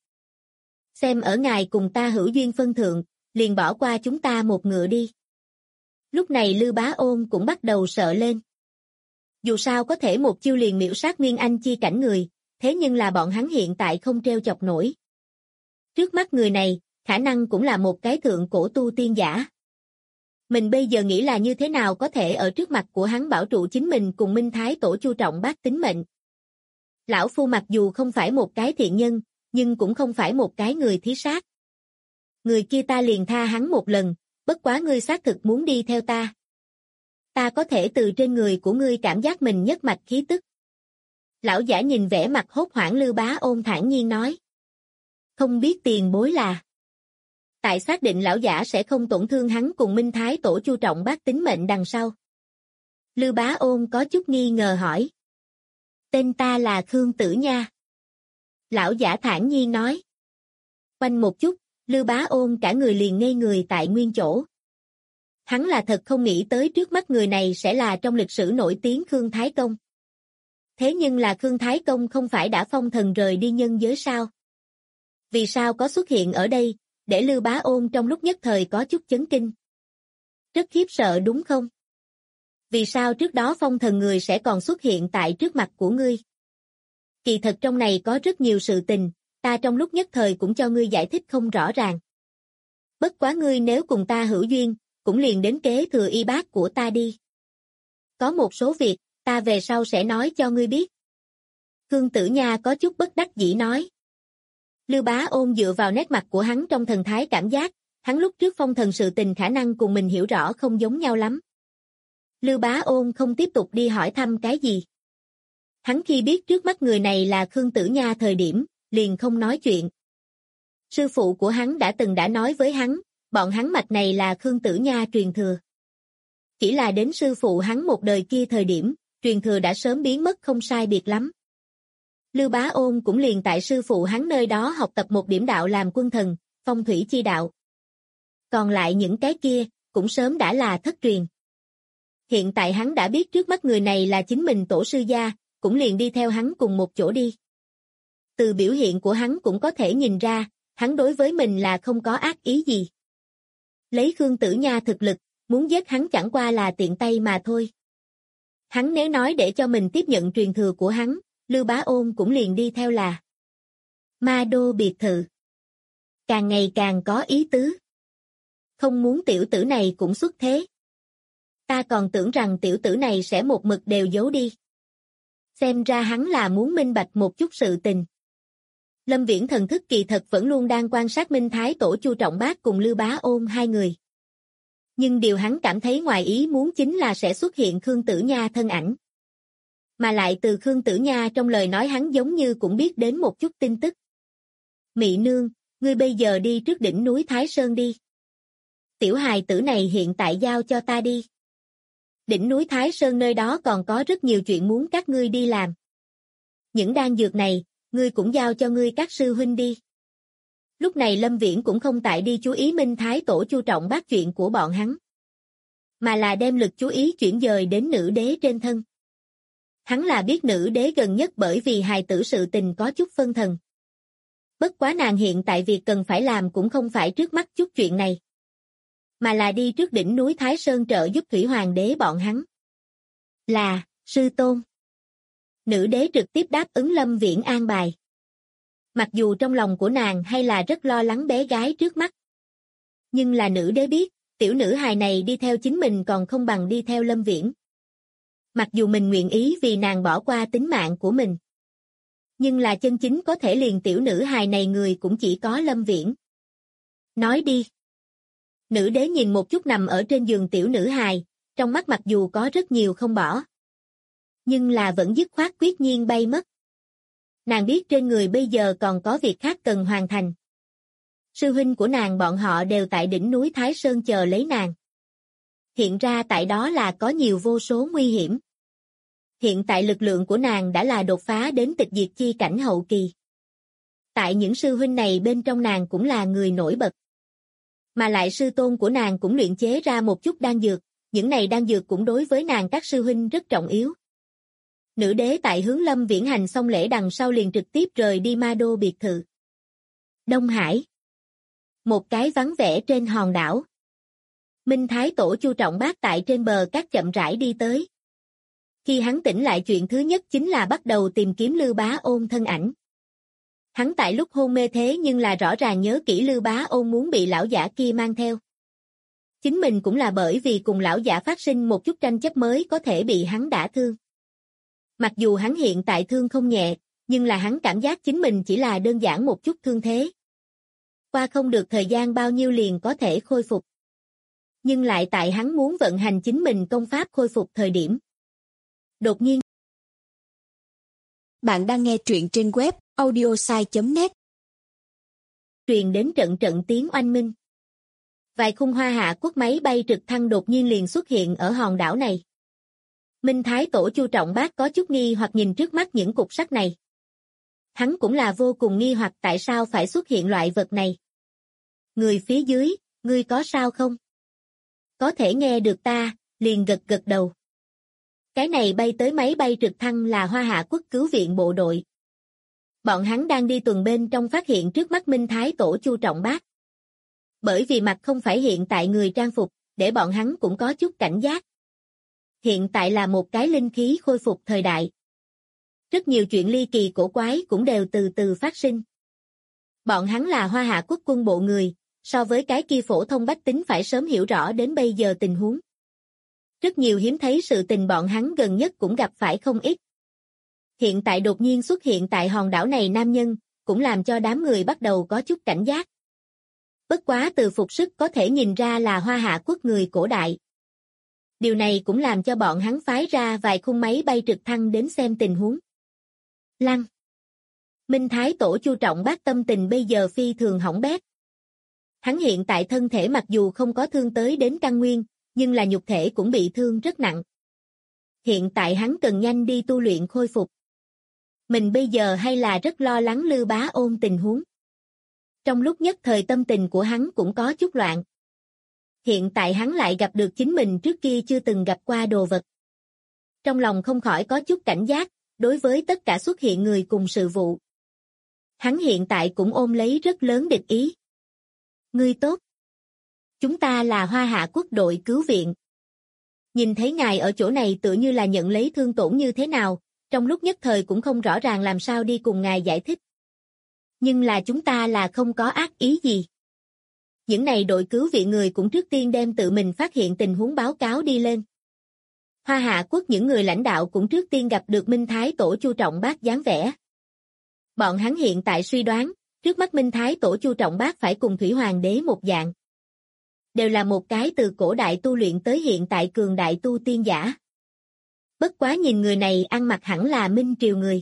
Xem ở ngài cùng ta hữu duyên phân thượng, liền bỏ qua chúng ta một ngựa đi. Lúc này Lưu Bá Ôn cũng bắt đầu sợ lên. Dù sao có thể một chiêu liền miểu sát Nguyên Anh chi cảnh người, thế nhưng là bọn hắn hiện tại không treo chọc nổi. Trước mắt người này, khả năng cũng là một cái thượng cổ tu tiên giả. Mình bây giờ nghĩ là như thế nào có thể ở trước mặt của hắn bảo trụ chính mình cùng Minh Thái Tổ Chu Trọng Bát tính mệnh. Lão Phu mặc dù không phải một cái thiện nhân, nhưng cũng không phải một cái người thí sát. Người kia ta liền tha hắn một lần, bất quá ngươi xác thực muốn đi theo ta. Ta có thể từ trên người của ngươi cảm giác mình nhất mạch khí tức. Lão giả nhìn vẻ mặt hốt hoảng Lưu Bá Ôn thản nhiên nói. Không biết tiền bối là. Tại xác định lão giả sẽ không tổn thương hắn cùng Minh Thái Tổ Chu Trọng Bát tính mệnh đằng sau. Lưu Bá Ôn có chút nghi ngờ hỏi. Tên ta là Khương Tử Nha. Lão giả thản nhiên nói. Quanh một chút, Lưu Bá Ôn cả người liền ngây người tại nguyên chỗ. Hắn là thật không nghĩ tới trước mắt người này sẽ là trong lịch sử nổi tiếng Khương Thái Công. Thế nhưng là Khương Thái Công không phải đã phong thần rời đi nhân giới sao? Vì sao có xuất hiện ở đây, để Lưu Bá Ôn trong lúc nhất thời có chút chấn kinh? Rất khiếp sợ đúng không? Vì sao trước đó phong thần người sẽ còn xuất hiện tại trước mặt của ngươi? Kỳ thật trong này có rất nhiều sự tình, ta trong lúc nhất thời cũng cho ngươi giải thích không rõ ràng. Bất quá ngươi nếu cùng ta hữu duyên, cũng liền đến kế thừa y bát của ta đi. Có một số việc, ta về sau sẽ nói cho ngươi biết. Khương Tử Nha có chút bất đắc dĩ nói. Lưu Bá Ôn dựa vào nét mặt của hắn trong thần thái cảm giác, hắn lúc trước phong thần sự tình khả năng cùng mình hiểu rõ không giống nhau lắm. Lưu Bá Ôn không tiếp tục đi hỏi thăm cái gì. Hắn khi biết trước mắt người này là Khương Tử Nha thời điểm, liền không nói chuyện. Sư phụ của hắn đã nói với hắn, bọn hắn mạch này là Khương Tử Nha truyền thừa. Chỉ là đến sư phụ hắn một đời kia thời điểm, truyền thừa đã sớm biến mất không sai biệt lắm. Lưu Bá Ôn cũng liền tại sư phụ hắn nơi đó học tập một điểm đạo làm quân thần, phong thủy chi đạo. Còn lại những cái kia, cũng sớm đã là thất truyền. Hiện tại hắn đã biết trước mắt người này là chính mình tổ sư gia, cũng liền đi theo hắn cùng một chỗ đi. Từ biểu hiện của hắn cũng có thể nhìn ra, hắn đối với mình là không có ác ý gì. Lấy Khương Tử Nha thực lực, muốn giết hắn chẳng qua là tiện tay mà thôi. Hắn nếu nói để cho mình tiếp nhận truyền thừa của hắn, Lưu Bá Ôn cũng liền đi theo là Ma Đô biệt thự. Càng ngày càng có ý tứ. Không muốn tiểu tử này cũng xuất thế. Ta còn tưởng rằng tiểu tử này sẽ một mực đều giấu đi. Xem ra hắn là muốn minh bạch một chút sự tình. Lâm Viễn thần thức kỳ thật vẫn luôn đang quan sát Minh Thái Tổ Chu Trọng Bác cùng Lưu Bá Ôn hai người. Nhưng điều hắn cảm thấy ngoài ý muốn chính là sẽ xuất hiện Khương Tử Nha thân ảnh. Mà lại từ Khương Tử Nha trong lời nói hắn giống như cũng biết đến một chút tin tức. Mị nương, ngươi bây giờ đi trước đỉnh núi Thái Sơn đi. Tiểu hài tử này hiện tại giao cho ta đi. Đỉnh núi Thái Sơn nơi đó còn có rất nhiều chuyện muốn các ngươi đi làm. Những đan dược này, ngươi cũng giao cho ngươi các sư huynh đi. Lúc này Lâm Viễn cũng không tại đi chú ý Minh Thái Tổ Chu Trọng Bác chuyện của bọn hắn, mà là đem lực chú ý chuyển dời đến nữ đế trên thân. Hắn là biết nữ đế gần nhất bởi vì hài tử sự tình có chút phân thần. Bất quá nàng hiện tại việc cần phải làm cũng không phải trước mắt chút chuyện này, mà là đi trước đỉnh núi Thái Sơn trợ giúp Thủy Hoàng đế bọn hắn. Là, sư tôn. Nữ đế trực tiếp đáp ứng Lâm Viễn an bài. Mặc dù trong lòng của nàng hay là rất lo lắng bé gái trước mắt. Nhưng là nữ đế biết, tiểu nữ hài này đi theo chính mình còn không bằng đi theo Lâm Viễn. Mặc dù mình nguyện ý vì nàng bỏ qua tính mạng của mình. Nhưng là chân chính có thể liền tiểu nữ hài này người cũng chỉ có Lâm Viễn. Nói đi. Nữ đế nhìn một chút nằm ở trên giường tiểu nữ hài, trong mắt mặc dù có rất nhiều không bỏ. Nhưng là vẫn dứt khoát quyết nhiên bay mất. Nàng biết trên người bây giờ còn có việc khác cần hoàn thành. Sư huynh của nàng bọn họ đều tại đỉnh núi Thái Sơn chờ lấy nàng. Hiện ra tại đó là có nhiều vô số nguy hiểm. Hiện tại lực lượng của nàng đã là đột phá đến tịch diệt chi cảnh hậu kỳ. Tại những sư huynh này bên trong nàng cũng là người nổi bật. Mà lại sư tôn của nàng cũng luyện chế ra một chút đan dược, những này đan dược cũng đối với nàng các sư huynh rất trọng yếu. Nữ đế tại hướng Lâm Viễn hành xong lễ đằng sau liền trực tiếp rời đi Ma Đô biệt thự. Đông Hải. Một cái vắng vẻ trên hòn đảo. Minh Thái Tổ Chu Trọng Bác tại trên bờ cát chậm rãi đi tới. Khi hắn tỉnh lại chuyện thứ nhất chính là bắt đầu tìm kiếm Lưu Bá Ôn thân ảnh. Hắn tại lúc hôn mê thế nhưng là rõ ràng nhớ kỹ Lưu Bá Ôn muốn bị lão giả kia mang theo. Chính mình cũng là bởi vì cùng lão giả phát sinh một chút tranh chấp mới có thể bị hắn đả thương. Mặc dù hắn hiện tại thương không nhẹ, nhưng là hắn cảm giác chính mình chỉ là đơn giản một chút thương thế. Qua không được thời gian bao nhiêu liền có thể khôi phục. Nhưng lại tại hắn muốn vận hành chính mình công pháp khôi phục thời điểm. Đột nhiên. Bạn đang nghe truyện trên web audiosai.net. Truyền đến trận trận tiếng oanh minh. Vài khung Hoa Hạ quốc máy bay trực thăng đột nhiên liền xuất hiện ở hòn đảo này. Minh Thái Tổ Chu Trọng Bác có chút nghi hoặc nhìn trước mắt những cục sắt này. Hắn cũng là vô cùng nghi hoặc tại sao phải xuất hiện loại vật này. Người phía dưới, ngươi có sao không? Có thể nghe được ta, liền gật gật đầu. Cái này bay tới máy bay trực thăng là Hoa Hạ quốc cứu viện bộ đội. Bọn hắn đang đi tuần bên trong phát hiện trước mắt Minh Thái Tổ Chu Trọng Bác. Bởi vì mặt không phải hiện tại người trang phục, để bọn hắn cũng có chút cảnh giác. Hiện tại là một cái linh khí khôi phục thời đại. Rất nhiều chuyện ly kỳ cổ quái cũng đều từ từ phát sinh. Bọn hắn là Hoa Hạ quốc quân bộ người, so với cái kia phổ thông bách tính phải sớm hiểu rõ đến bây giờ tình huống. Rất nhiều hiếm thấy sự tình bọn hắn gần nhất cũng gặp phải không ít. Hiện tại đột nhiên xuất hiện tại hòn đảo này nam nhân, cũng làm cho đám người bắt đầu có chút cảnh giác. Bất quá từ phục sức có thể nhìn ra là Hoa Hạ quốc người cổ đại. Điều này cũng làm cho bọn hắn phái ra vài khung máy bay trực thăng đến xem tình huống. Lăng. Minh Thái Tổ Chu Trọng Bác tâm tình bây giờ phi thường hỏng bét. Hắn hiện tại thân thể mặc dù không có thương tới đến căn nguyên, nhưng là nhục thể cũng bị thương rất nặng. Hiện tại hắn cần nhanh đi tu luyện khôi phục. Mình bây giờ hay là rất lo lắng Lưu Bá Ôn tình huống. Trong lúc nhất thời tâm tình của hắn cũng có chút loạn. Hiện tại hắn lại gặp được chính mình trước kia chưa từng gặp qua đồ vật. Trong lòng không khỏi có chút cảnh giác, đối với tất cả xuất hiện người cùng sự vụ. Hắn hiện tại cũng ôm lấy rất lớn địch ý. Ngươi tốt. Chúng ta là Hoa Hạ quốc đội cứu viện. Nhìn thấy ngài ở chỗ này tựa như là nhận lấy thương tổn như thế nào, trong lúc nhất thời cũng không rõ ràng làm sao đi cùng ngài giải thích. Nhưng là chúng ta là không có ác ý gì. Những này đội cứu viện người cũng trước tiên đem tự mình phát hiện tình huống báo cáo đi lên. Hoa Hạ quốc những người lãnh đạo cũng trước tiên gặp được Minh Thái Tổ Chu Trọng Bác dáng vẻ. Bọn hắn hiện tại suy đoán, trước mắt Minh Thái Tổ Chu Trọng Bác phải cùng Thủy Hoàng đế một dạng. Đều là một cái từ cổ đại tu luyện tới hiện tại cường đại tu tiên giả. Bất quá nhìn người này ăn mặc hẳn là Minh Triều người.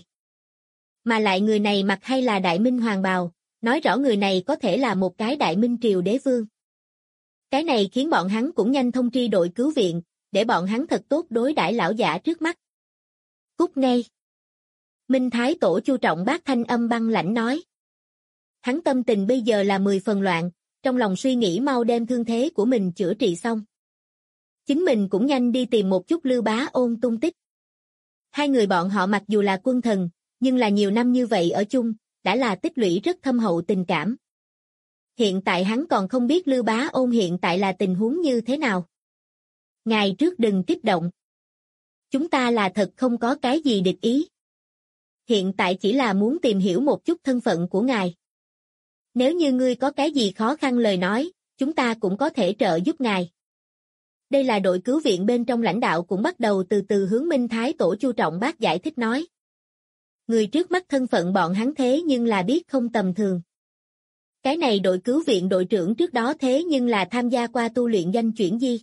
Mà lại người này mặc hay là Đại Minh Hoàng bào, nói rõ người này có thể là một cái Đại Minh Triều đế vương. Cái này khiến bọn hắn cũng nhanh thông tri đội cứu viện, để bọn hắn thật tốt đối đãi lão giả trước mắt. Cút ngay. Minh Thái Tổ Chu Trọng Bác thanh âm băng lãnh nói. Hắn tâm tình bây giờ là 10 phần loạn, trong lòng suy nghĩ mau đem thương thế của mình chữa trị xong. Chính mình cũng nhanh đi tìm một chút Lưu Bá Ôn tung tích. Hai người bọn họ mặc dù là quân thần, nhưng là nhiều năm như vậy ở chung, đã là tích lũy rất thâm hậu tình cảm. Hiện tại hắn còn không biết Lưu Bá Ôn hiện tại là tình huống như thế nào. Ngài trước đừng kích động. Chúng ta là thật không có cái gì địch ý. Hiện tại chỉ là muốn tìm hiểu một chút thân phận của ngài. Nếu như ngươi có cái gì khó khăn lời nói, chúng ta cũng có thể trợ giúp ngài. Đây là đội cứu viện bên trong lãnh đạo cũng bắt đầu từ từ hướng Minh Thái Tổ Chu Trọng Bác giải thích nói. Người trước mắt thân phận bọn hắn thế nhưng là biết không tầm thường. Cái này đội cứu viện đội trưởng trước đó thế nhưng là tham gia qua tu luyện danh chuyển di.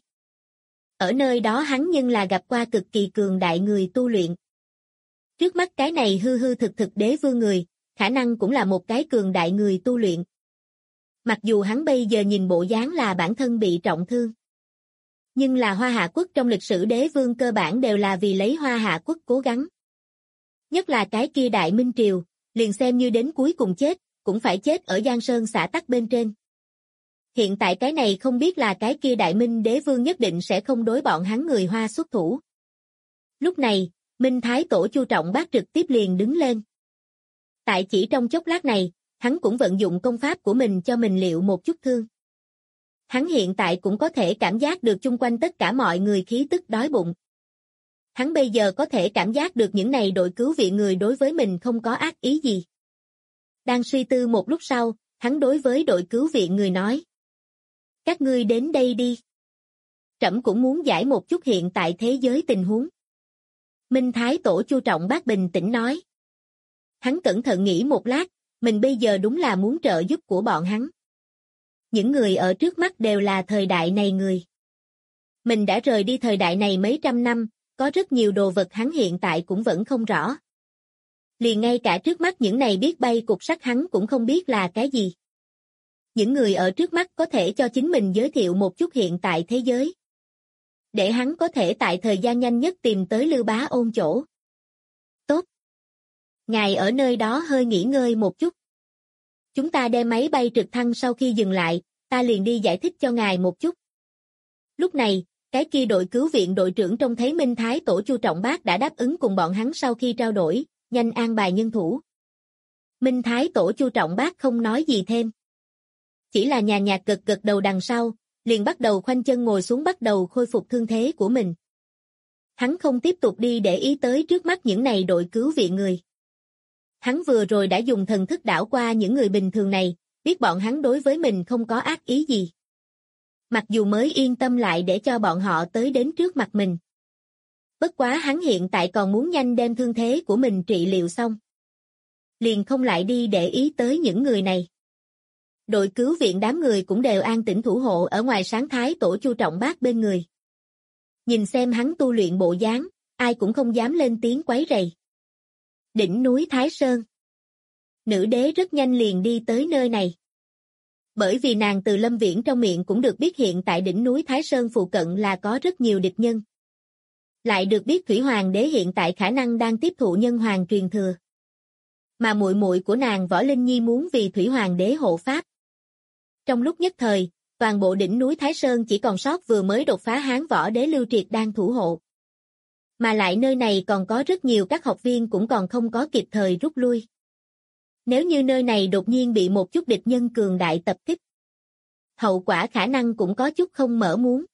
Ở nơi đó hắn nhưng là gặp qua cực kỳ cường đại người tu luyện. Trước mắt cái này hư hư thực thực đế vương người, khả năng cũng là một cái cường đại người tu luyện. Mặc dù hắn bây giờ nhìn bộ dáng là bản thân bị trọng thương. Nhưng là Hoa Hạ quốc trong lịch sử đế vương cơ bản đều là vì lấy Hoa Hạ quốc cố gắng. Nhất là cái kia Đại Minh Triều, liền xem như đến cuối cùng chết, cũng phải chết ở Giang Sơn xã tắc bên trên. Hiện tại cái này không biết là cái kia Đại Minh đế vương nhất định sẽ không đối bọn hắn người Hoa xuất thủ. Lúc này, Minh Thái Tổ Chu Trọng Bác trực tiếp liền đứng lên. Tại chỉ trong chốc lát này, hắn cũng vận dụng công pháp của mình cho mình liệu một chút thương. Hắn hiện tại cũng có thể cảm giác được chung quanh tất cả mọi người khí tức đói bụng. Hắn bây giờ có thể cảm giác được những này đội cứu viện người đối với mình không có ác ý gì. Đang suy tư một lúc sau, hắn đối với đội cứu viện người nói. Các ngươi đến đây đi. Trẫm cũng muốn giải một chút hiện tại thế giới tình huống. Minh Thái Tổ Chu Trọng Bác bình tĩnh nói. Hắn cẩn thận nghĩ một lát, mình bây giờ đúng là muốn trợ giúp của bọn hắn. Những người ở trước mắt đều là thời đại này người. Mình đã rời đi thời đại này mấy trăm năm, có rất nhiều đồ vật hắn hiện tại cũng vẫn không rõ. Liền ngay cả trước mắt những này biết bay cục sắt hắn cũng không biết là cái gì. Những người ở trước mắt có thể cho chính mình giới thiệu một chút hiện tại thế giới. Để hắn có thể tại thời gian nhanh nhất tìm tới Lưu Bá Ôn chỗ. Tốt. Ngài ở nơi đó hơi nghỉ ngơi một chút. Chúng ta đem máy bay trực thăng sau khi dừng lại, ta liền đi giải thích cho ngài một chút. Lúc này, cái kia đội cứu viện đội trưởng trông thấy Minh Thái Tổ Chu Trọng Bác đã đáp ứng cùng bọn hắn sau khi trao đổi, nhanh an bài nhân thủ. Minh Thái Tổ Chu Trọng Bác không nói gì thêm. Chỉ là nhàn nhạt gật gật đầu đằng sau, liền bắt đầu khoanh chân ngồi xuống bắt đầu khôi phục thương thế của mình. Hắn không tiếp tục đi để ý tới trước mắt những này đội cứu viện người. Hắn vừa rồi đã dùng thần thức đảo qua những người bình thường này, biết bọn hắn đối với mình không có ác ý gì. Mặc dù mới yên tâm lại để cho bọn họ tới đến trước mặt mình. Bất quá hắn hiện tại còn muốn nhanh đem thương thế của mình trị liệu xong. Liền không lại đi để ý tới những người này. Đội cứu viện đám người cũng đều an tĩnh thủ hộ ở ngoài Sáng Thái Tổ Chu Trọng Bác bên người. Nhìn xem hắn tu luyện bộ dáng, ai cũng không dám lên tiếng quấy rầy. Đỉnh núi Thái Sơn. Nữ đế rất nhanh liền đi tới nơi này. Bởi vì nàng từ Lâm Viễn trong miệng cũng được biết hiện tại đỉnh núi Thái Sơn phụ cận là có rất nhiều địch nhân. Lại được biết Thủy Hoàng đế hiện tại khả năng đang tiếp thụ nhân hoàng truyền thừa. Mà muội muội của nàng Võ Linh Nhi muốn vì Thủy Hoàng đế hộ pháp. Trong lúc nhất thời, Toàn bộ đỉnh núi Thái Sơn chỉ còn sót vừa mới đột phá Hán Võ Đế Lưu Triệt đang thủ hộ. Mà lại nơi này còn có rất nhiều các học viên cũng còn không có kịp thời rút lui. Nếu như nơi này đột nhiên bị một chút địch nhân cường đại tập kích, hậu quả khả năng cũng có chút không mở muốn.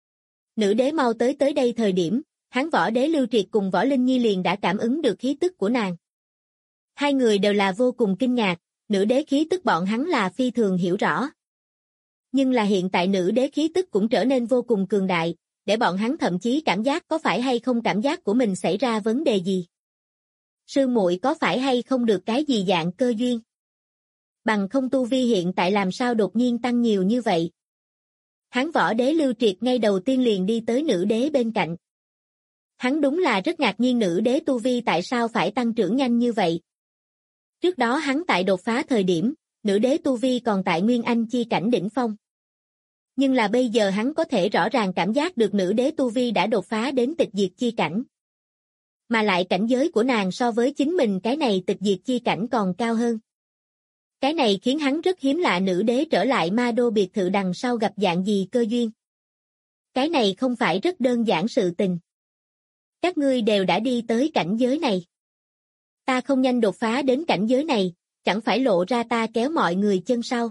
Nữ đế mau tới đây thời điểm, Hán Võ Đế Lưu Triệt cùng Võ Linh Nhi liền đã cảm ứng được khí tức của nàng. Hai người đều là vô cùng kinh ngạc, nữ đế khí tức bọn hắn là phi thường hiểu rõ. Nhưng là hiện tại nữ đế khí tức cũng trở nên vô cùng cường đại, để bọn hắn thậm chí cảm giác có phải hay không cảm giác của mình xảy ra vấn đề gì. Sư muội có phải hay không được cái gì dạng cơ duyên? Bằng không tu vi hiện tại làm sao đột nhiên tăng nhiều như vậy? Hán Võ Đế Lưu Triệt ngay đầu tiên liền đi tới nữ đế bên cạnh. Hắn đúng là rất ngạc nhiên nữ đế tu vi tại sao phải tăng trưởng nhanh như vậy. Trước đó hắn tại đột phá thời điểm, nữ đế tu vi còn tại Nguyên Anh chi cảnh đỉnh phong. Nhưng là bây giờ hắn có thể rõ ràng cảm giác được nữ đế tu vi đã đột phá đến tịch diệt chi cảnh. Mà lại cảnh giới của nàng so với chính mình cái này tịch diệt chi cảnh còn cao hơn. Cái này khiến hắn rất hiếm lạ nữ đế trở lại ma đô biệt thự đằng sau gặp dạng gì cơ duyên. Cái này không phải rất đơn giản sự tình. Các ngươi đều đã đi tới cảnh giới này. Ta không nhanh đột phá đến cảnh giới này, chẳng phải lộ ra ta kéo mọi người chân sau.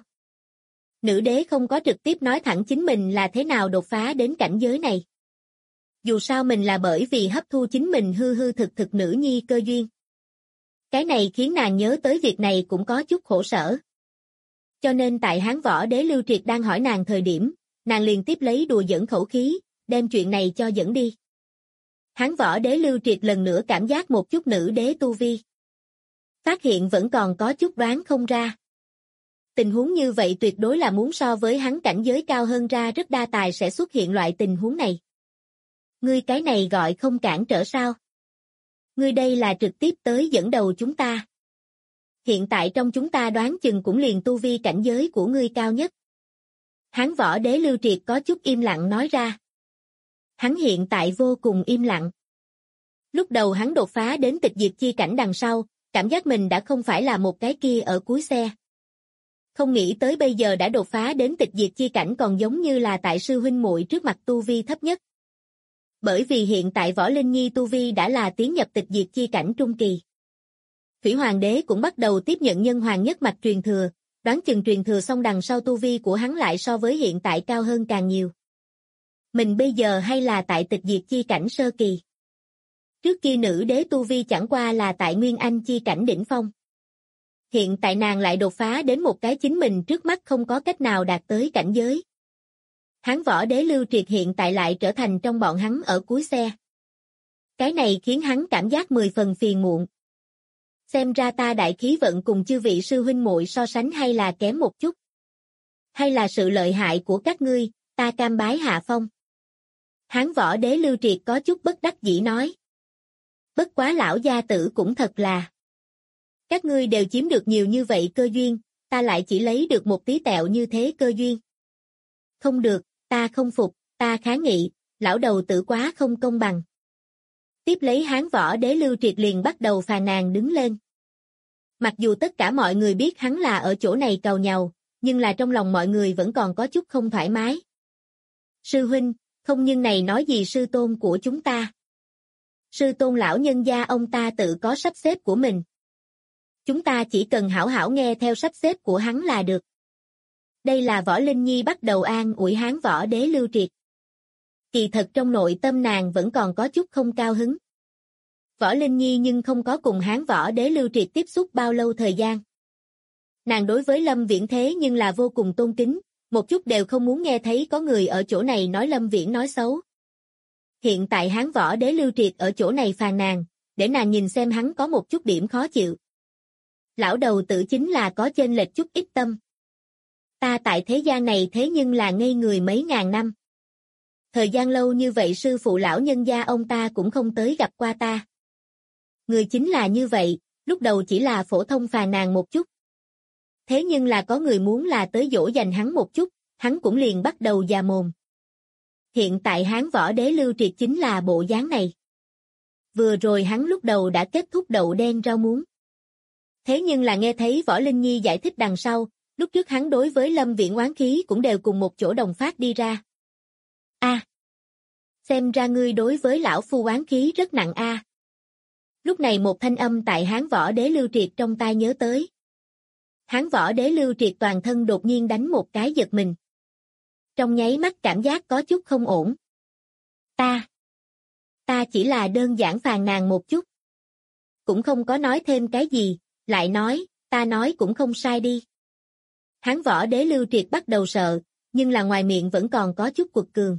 Nữ đế không có trực tiếp nói thẳng chính mình là thế nào đột phá đến cảnh giới này. Dù sao mình là bởi vì hấp thu chính mình hư hư thực nữ nhi cơ duyên. Cái này khiến nàng nhớ tới việc này cũng có chút khổ sở. Cho nên tại Hán Võ Đế Lưu Triệt đang hỏi nàng thời điểm, nàng liền tiếp lấy đùa giỡn khẩu khí, đem chuyện này cho dẫn đi. Hán Võ Đế Lưu Triệt lần nữa cảm giác một chút nữ đế tu vi. Phát hiện vẫn còn có chút đoán không ra. Tình huống như vậy tuyệt đối là muốn so với hắn cảnh giới cao hơn ra rất đa tài sẽ xuất hiện loại tình huống này. Ngươi cái này gọi không cản trở sao? Ngươi đây là trực tiếp tới dẫn đầu chúng ta. Hiện tại trong chúng ta đoán chừng cũng liền tu vi cảnh giới của ngươi cao nhất. Hán Võ Đế Lưu Triệt có chút im lặng nói ra. Hắn hiện tại vô cùng im lặng. Lúc đầu hắn đột phá đến tịch diệt chi cảnh đằng sau, cảm giác mình đã không phải là một cái kia ở cuối xe. Không nghĩ tới bây giờ đã đột phá đến tịch diệt chi cảnh còn giống như là tại sư huynh muội trước mặt tu vi thấp nhất. Bởi vì hiện tại Võ Linh Nhi tu vi đã là tiến nhập tịch diệt chi cảnh trung kỳ. Thủy Hoàng đế cũng bắt đầu tiếp nhận nhân hoàng nhất mạch truyền thừa, đoán chừng truyền thừa xong đằng sau tu vi của hắn lại so với hiện tại cao hơn càng nhiều. Mình bây giờ hay là tại tịch diệt chi cảnh sơ kỳ. Trước kia nữ đế tu vi chẳng qua là tại Nguyên Anh chi cảnh đỉnh phong. Hiện tại nàng lại đột phá đến một cái chính mình trước mắt không có cách nào đạt tới cảnh giới. Hán Võ Đế Lưu Triệt hiện tại lại trở thành trong bọn hắn ở cuối xe. Cái này khiến hắn cảm giác 10 phần phiền muộn. Xem ra ta đại khí vận cùng chư vị sư huynh muội so sánh hay là kém một chút. Hay là sự lợi hại của các ngươi, ta cam bái hạ phong. Hán Võ Đế Lưu Triệt có chút bất đắc dĩ nói. Bất quá lão gia tử cũng thật là. Các ngươi đều chiếm được nhiều như vậy cơ duyên, ta lại chỉ lấy được một tí tẹo như thế cơ duyên. Không được, ta không phục, ta kháng nghị, lão đầu tử quá không công bằng. Tiếp lấy Hán Võ Đế Lưu Triệt liền bắt đầu phàn nàn đứng lên. Mặc dù tất cả mọi người biết hắn là ở chỗ này càu nhàu, nhưng là trong lòng mọi người vẫn còn có chút không thoải mái. Sư huynh, không nhưng này nói gì sư tôn của chúng ta. Sư tôn lão nhân gia ông ta tự có sắp xếp của mình. Chúng ta chỉ cần hảo hảo nghe theo sắp xếp của hắn là được. Đây là Võ Linh Nhi bắt đầu an ủi Hán Võ Đế Lưu Triệt. Kỳ thật trong nội tâm nàng vẫn còn có chút không cao hứng. Võ Linh Nhi nhưng không có cùng Hán Võ Đế Lưu Triệt tiếp xúc bao lâu thời gian. Nàng đối với Lâm Viễn thế nhưng là vô cùng tôn kính, một chút đều không muốn nghe thấy có người ở chỗ này nói Lâm Viễn nói xấu. Hiện tại Hán Võ Đế Lưu Triệt ở chỗ này phàn nàn, để nàng nhìn xem hắn có một chút điểm khó chịu. Lão đầu tử chính là có chênh lệch chút ít tâm. Ta tại thế gian này thế nhưng là ngây người mấy ngàn năm. Thời gian lâu như vậy sư phụ lão nhân gia ông ta cũng không tới gặp qua ta. Người chính là như vậy, lúc đầu chỉ là phổ thông phàn nàn một chút. Thế nhưng là có người muốn là tới dỗ dành hắn một chút, hắn cũng liền bắt đầu già mồm. Hiện tại Hán Võ Đế Lưu Triệt chính là bộ dáng này. Vừa rồi hắn lúc đầu đã kết thúc đậu đen rau muống. Thế nhưng là nghe thấy Võ Linh Nhi giải thích đằng sau, Lúc trước hắn đối với Lâm Viễn oán khí cũng đều cùng một chỗ đồng phát đi ra. Xem ra ngươi đối với lão phu oán khí rất nặng a. Lúc này một thanh âm tại Hán Võ Đế Lưu Triệt trong tai nhớ tới. Hán Võ Đế Lưu Triệt toàn thân đột nhiên đánh một cái giật mình. Trong nháy mắt cảm giác có chút không ổn. Ta chỉ là đơn giản phàn nàn một chút. Cũng không có nói thêm cái gì, lại nói, ta nói cũng không sai đi. Hán Võ Đế Lưu Triệt bắt đầu sợ, nhưng là ngoài miệng vẫn còn có chút quật cường.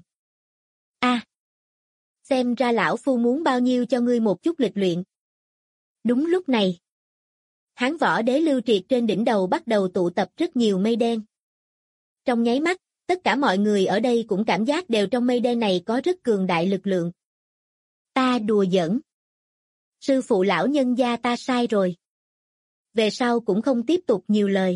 Xem ra lão phu muốn bao nhiêu cho ngươi một chút lịch luyện. Đúng lúc này, Hán Võ Đế Lưu Triệt trên đỉnh đầu bắt đầu tụ tập rất nhiều mây đen. Trong nháy mắt, tất cả mọi người ở đây cũng cảm giác đều trong mây đen này có rất cường đại lực lượng. Ta đùa giỡn. Sư phụ lão nhân gia ta sai rồi. Về sau cũng không tiếp tục nhiều lời.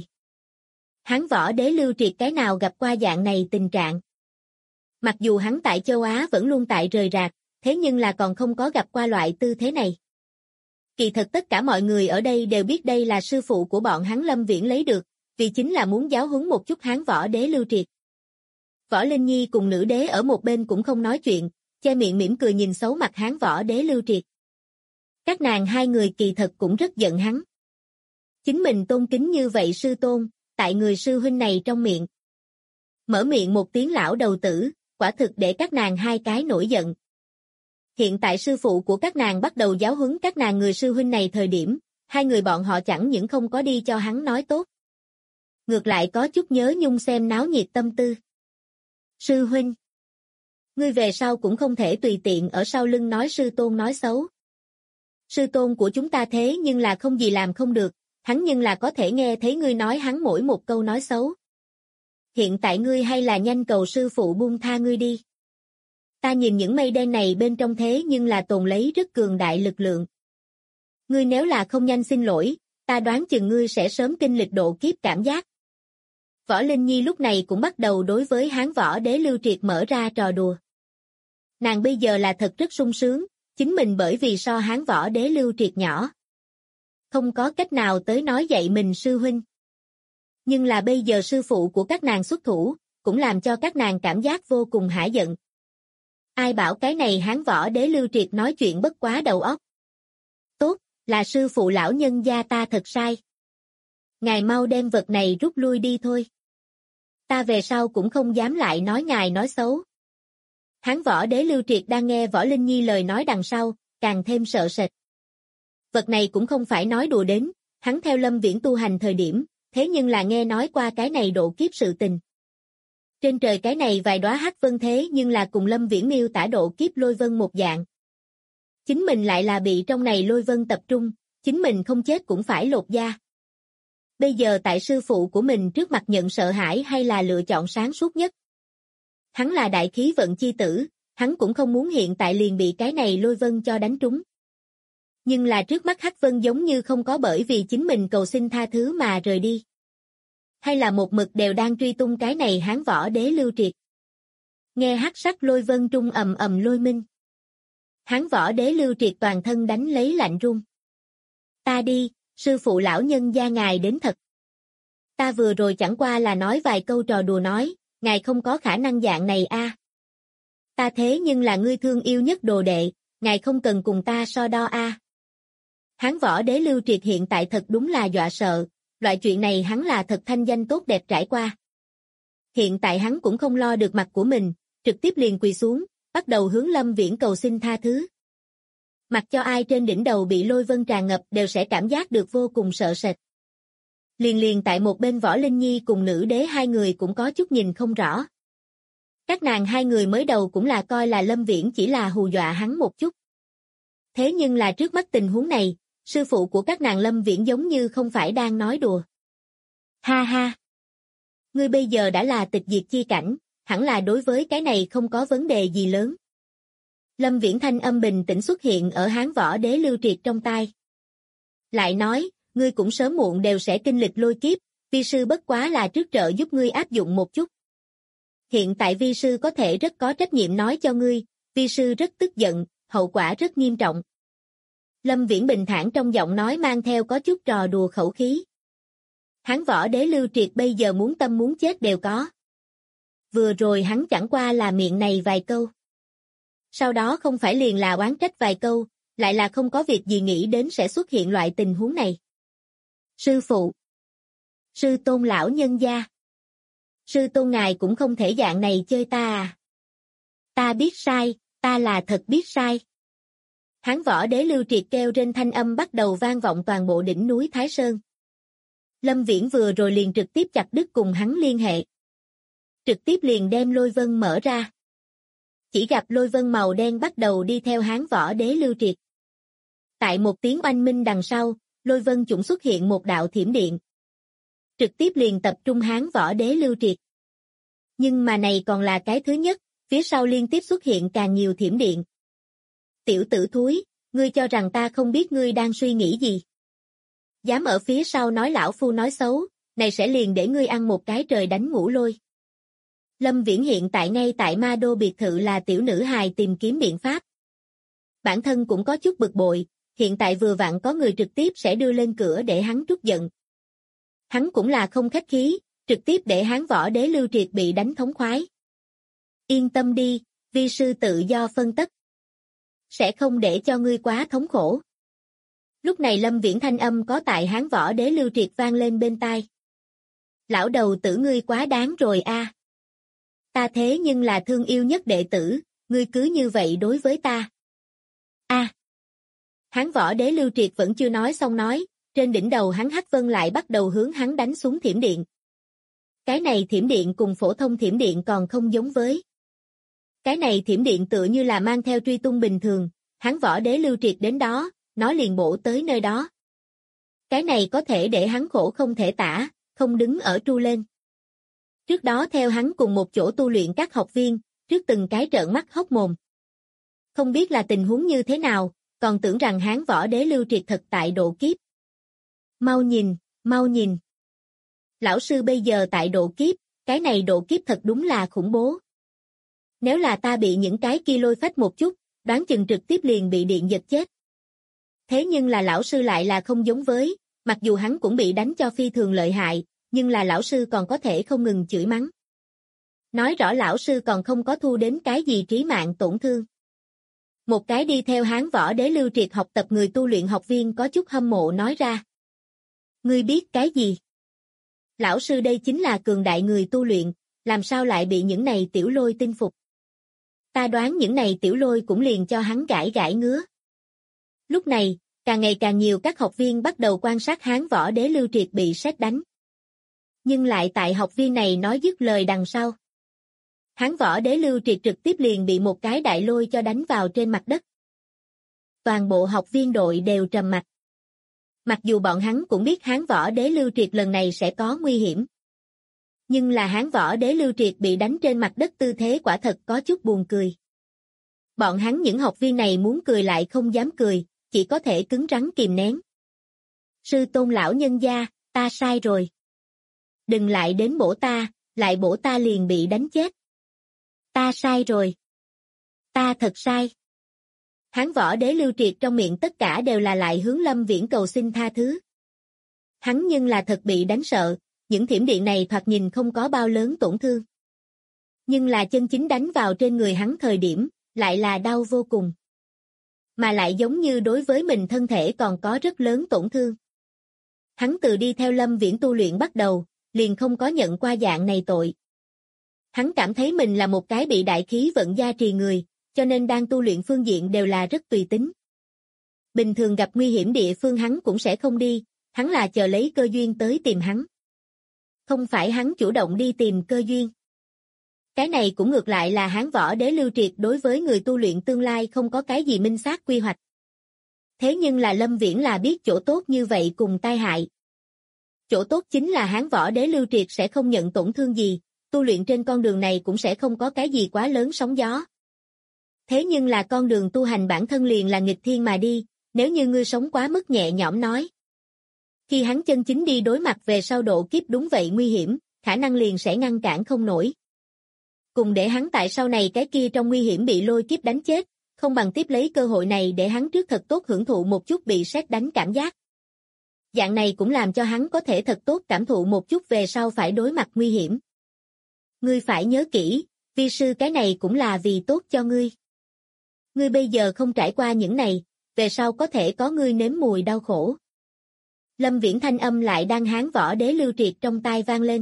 Hán Võ Đế Lưu Triệt cái nào gặp qua dạng này tình trạng. Mặc dù hắn tại châu Á vẫn luôn tại rời rạc, thế nhưng là còn không có gặp qua loại tư thế này. Kỳ thật tất cả mọi người ở đây đều biết đây là sư phụ của bọn hắn Lâm Viễn lấy được, vì chính là muốn giáo huấn một chút Hán Võ Đế Lưu Triệt. Võ Linh Nhi cùng nữ đế ở một bên cũng không nói chuyện, che miệng mỉm cười nhìn xấu mặt Hán Võ Đế Lưu Triệt. Các nàng hai người kỳ thật cũng rất giận hắn. Chính mình tôn kính như vậy sư tôn, tại người sư huynh này trong miệng. Mở miệng một tiếng lão đầu tử, quả thực để các nàng hai cái nổi giận. Hiện tại sư phụ của các nàng bắt đầu giáo huấn các nàng người sư huynh này thời điểm, hai người bọn họ chẳng những không có đi cho hắn nói tốt. Ngược lại có chút nhớ nhung xem náo nhiệt tâm tư. Sư huynh, ngươi về sau cũng không thể tùy tiện ở sau lưng nói sư tôn nói xấu. Sư tôn của chúng ta thế nhưng là không gì làm không được, hắn nhưng là có thể nghe thấy ngươi nói hắn mỗi một câu nói xấu. Hiện tại ngươi hay là nhanh cầu sư phụ buông tha ngươi đi. Ta nhìn những mây đen này bên trong thế nhưng là tồn lấy rất cường đại lực lượng. Ngươi nếu là không nhanh xin lỗi, ta đoán chừng ngươi sẽ sớm kinh lịch độ kiếp cảm giác. Võ Linh Nhi lúc này cũng bắt đầu đối với Hán Võ Đế Lưu Triệt mở ra trò đùa. Nàng bây giờ là thật rất sung sướng, chính mình bởi vì so Hán Võ Đế Lưu Triệt nhỏ. Không có cách nào tới nói dạy mình sư huynh. Nhưng là bây giờ sư phụ của các nàng xuất thủ, cũng làm cho các nàng cảm giác vô cùng hả giận. Ai bảo cái này Hán Võ Đế Lưu Triệt nói chuyện bất quá đầu óc. Tốt, là sư phụ lão nhân gia ta thật sai. Ngài mau đem vật này rút lui đi thôi. Ta về sau cũng không dám lại nói ngài nói xấu. Hán Võ Đế Lưu Triệt đang nghe Võ Linh Nhi lời nói đằng sau, càng thêm sợ sệt. Vật này cũng không phải nói đùa đến, hắn theo Lâm Viễn tu hành thời điểm, thế nhưng là nghe nói qua cái này độ kiếp sự tình. Trên trời cái này vài đóa hắc vân thế nhưng là cùng Lâm Viễn miêu tả độ kiếp lôi vân một dạng. Chính mình lại là bị trong này lôi vân tập trung, chính mình không chết cũng phải lột da. Bây giờ tại sư phụ của mình trước mặt nhận sợ hãi hay là lựa chọn sáng suốt nhất. Hắn là đại khí vận chi tử, hắn cũng không muốn hiện tại liền bị cái này lôi vân cho đánh trúng. Nhưng là trước mắt hắc vân giống như không có bởi vì chính mình cầu xin tha thứ mà rời đi. Hay là một mực đều đang truy tung cái này Hán Võ Đế Lưu Triệt. Nghe hắc sắc lôi vân trung ầm ầm lôi minh. Hán Võ Đế Lưu Triệt toàn thân đánh lấy lạnh run. Ta đi, sư phụ lão nhân gia ngài đến thật. Ta vừa rồi chẳng qua là nói vài câu trò đùa nói, ngài không có khả năng dạng này a. Ta thế nhưng là ngươi thương yêu nhất đồ đệ, ngài không cần cùng ta so đo a. Hán Võ Đế Lưu Triệt hiện tại thật đúng là dọa sợ, loại chuyện này hắn là thật thanh danh tốt đẹp trải qua. Hiện tại hắn cũng không lo được mặt của mình, trực tiếp liền quỳ xuống, bắt đầu hướng Lâm Viễn cầu xin tha thứ. Mặc cho ai trên đỉnh đầu bị lôi vân tràn ngập đều sẽ cảm giác được vô cùng sợ sệt. Liền tại một bên Võ Linh Nhi cùng nữ đế hai người cũng có chút nhìn không rõ. Các nàng hai người mới đầu cũng là coi là Lâm Viễn chỉ là hù dọa hắn một chút. Thế nhưng là trước mắt tình huống này, sư phụ của các nàng Lâm Viễn giống như không phải đang nói đùa. Ha ha! Ngươi bây giờ đã là tịch diệt chi cảnh, hẳn là đối với cái này không có vấn đề gì lớn. Lâm Viễn thanh âm bình tĩnh xuất hiện ở Hán Võ Đế Lưu Triệt trong tai. Lại nói, ngươi cũng sớm muộn đều sẽ kinh lịch lôi kiếp, vi sư bất quá là trước trợ giúp ngươi áp dụng một chút. Hiện tại vi sư có thể rất có trách nhiệm nói cho ngươi, vi sư rất tức giận, hậu quả rất nghiêm trọng. Lâm Viễn bình thản trong giọng nói mang theo có chút trò đùa khẩu khí. Hán võ đế Lưu Triệt bây giờ muốn tâm muốn chết đều có. Vừa rồi hắn chẳng qua là miệng này vài câu. Sau đó không phải liền là oán trách vài câu, lại là không có việc gì nghĩ đến sẽ xuất hiện loại tình huống này. Sư phụ. Sư tôn lão nhân gia. Sư tôn ngài cũng không thể dạng này chơi ta à. Ta biết sai, ta là thật biết sai. Hán võ đế Lưu Triệt kêu trên thanh âm bắt đầu vang vọng toàn bộ đỉnh núi Thái Sơn. Lâm Viễn vừa rồi liền trực tiếp chặt đứt cùng hắn liên hệ. Trực tiếp liền đem lôi vân mở ra. Chỉ gặp lôi vân màu đen bắt đầu đi theo Hán võ đế Lưu Triệt. Tại một tiếng oanh minh đằng sau, lôi vân chủng xuất hiện một đạo thiểm điện. Trực tiếp liền tập trung Hán võ đế Lưu Triệt. Nhưng mà này còn là cái thứ nhất, phía sau liên tiếp xuất hiện càng nhiều thiểm điện. Tiểu tử thúi, ngươi cho rằng ta không biết ngươi đang suy nghĩ gì. Dám ở phía sau nói lão phu nói xấu, này sẽ liền để ngươi ăn một cái trời đánh ngũ lôi. Lâm Viễn hiện tại ngay tại Ma Đô biệt thự là tiểu nữ hài tìm kiếm biện pháp. Bản thân cũng có chút bực bội, hiện tại vừa vặn có người trực tiếp sẽ đưa lên cửa để hắn trút giận. Hắn cũng là không khách khí, trực tiếp để Hán võ đế Lưu Triệt bị đánh thống khoái. Yên tâm đi, vi sư tự do phân tất. Sẽ không để cho ngươi quá thống khổ. Lúc này Lâm Viễn thanh âm có tại Hán võ đế Lưu Triệt vang lên bên tai. Lão đầu tử ngươi quá đáng rồi a. Ta thế nhưng là thương yêu nhất đệ tử, ngươi cứ như vậy đối với ta. A. Hán võ đế Lưu Triệt vẫn chưa nói xong nói, trên đỉnh đầu hắn Hắc Vân lại bắt đầu hướng hắn đánh xuống thiểm điện. Cái này thiểm điện cùng phổ thông thiểm điện còn không giống với. Cái này thiểm điện tựa như là mang theo truy tung bình thường, Hán võ đế Lưu Triệt đến đó, nó liền bổ tới nơi đó. Cái này có thể để hắn khổ không thể tả, không đứng ở tru lên. Trước đó theo hắn cùng một chỗ tu luyện các học viên, trước từng cái trợn mắt hốc mồm. Không biết là tình huống như thế nào, còn tưởng rằng Hán võ đế Lưu Triệt thật tại độ kiếp. Mau nhìn, mau nhìn. Lão sư bây giờ tại độ kiếp, cái này độ kiếp thật đúng là khủng bố. Nếu là ta bị những cái kia lôi phách một chút, đoán chừng trực tiếp liền bị điện giật chết. Thế nhưng là lão sư lại là không giống với, mặc dù hắn cũng bị đánh cho phi thường lợi hại, nhưng là lão sư còn có thể không ngừng chửi mắng. Nói rõ lão sư còn không có thu đến cái gì trí mạng tổn thương. Một cái đi theo Hán võ đế Lưu Triệt học tập người tu luyện học viên có chút hâm mộ nói ra. Ngươi biết cái gì? Lão sư đây chính là cường đại người tu luyện, làm sao lại bị những này tiểu lôi tinh phục? Ta đoán những này tiểu lôi cũng liền cho hắn gãi gãi ngứa. Lúc này, càng ngày càng nhiều các học viên bắt đầu quan sát Hán võ đế Lưu Triệt bị sét đánh. Nhưng lại tại học viên này nói dứt lời đằng sau. Hán võ đế Lưu Triệt trực tiếp liền bị một cái đại lôi cho đánh vào trên mặt đất. Toàn bộ học viên đội đều trầm mặc. Mặc dù bọn hắn cũng biết Hán võ đế Lưu Triệt lần này sẽ có nguy hiểm. Nhưng là Hán võ đế Lưu Triệt bị đánh trên mặt đất tư thế quả thật có chút buồn cười. Bọn hắn những học viên này muốn cười lại không dám cười, chỉ có thể cứng rắn kìm nén. Sư tôn lão nhân gia, ta sai rồi. Đừng lại đến bổ ta, lại bổ ta liền bị đánh chết. Ta sai rồi. Ta thật sai. Hán võ đế Lưu Triệt trong miệng tất cả đều là lại hướng Lâm Viễn cầu xin tha thứ. Hắn nhưng là thật bị đánh sợ, những thiểm điện này thoạt nhìn không có bao lớn tổn thương. Nhưng là chân chính đánh vào trên người hắn thời điểm, lại là đau vô cùng. Mà lại giống như đối với mình thân thể còn có rất lớn tổn thương. Hắn từ đi theo Lâm Viễn tu luyện bắt đầu, liền không có nhận qua dạng này tội. Hắn cảm thấy mình là một cái bị đại khí vận gia trì người, cho nên đang tu luyện phương diện đều là rất tùy tính. Bình thường gặp nguy hiểm địa phương hắn cũng sẽ không đi, hắn là chờ lấy cơ duyên tới tìm hắn. Không phải hắn chủ động đi tìm cơ duyên. Cái này cũng ngược lại là Hán võ đế Lưu Triệt đối với người tu luyện tương lai không có cái gì minh xác quy hoạch. Thế nhưng là Lâm Viễn là biết chỗ tốt như vậy cùng tai hại. Chỗ tốt chính là Hán võ đế Lưu Triệt sẽ không nhận tổn thương gì, tu luyện trên con đường này cũng sẽ không có cái gì quá lớn sóng gió. Thế nhưng là con đường tu hành bản thân liền là nghịch thiên mà đi, nếu như ngươi sống quá mức nhẹ nhõm nói. Khi hắn chân chính đi đối mặt về sau độ kiếp đúng vậy nguy hiểm, khả năng liền sẽ ngăn cản không nổi. Cùng để hắn tại sau này cái kia trong nguy hiểm bị lôi kiếp đánh chết, không bằng tiếp lấy cơ hội này để hắn trước thật tốt hưởng thụ một chút bị sét đánh cảm giác. Dạng này cũng làm cho hắn có thể thật tốt cảm thụ một chút về sau phải đối mặt nguy hiểm. Ngươi phải nhớ kỹ, vi sư cái này cũng là vì tốt cho ngươi. Ngươi bây giờ không trải qua những này, về sau có thể có ngươi nếm mùi đau khổ. Lâm Viễn thanh âm lại đang Hán Võ Đế Lưu Triệt trong tai vang lên.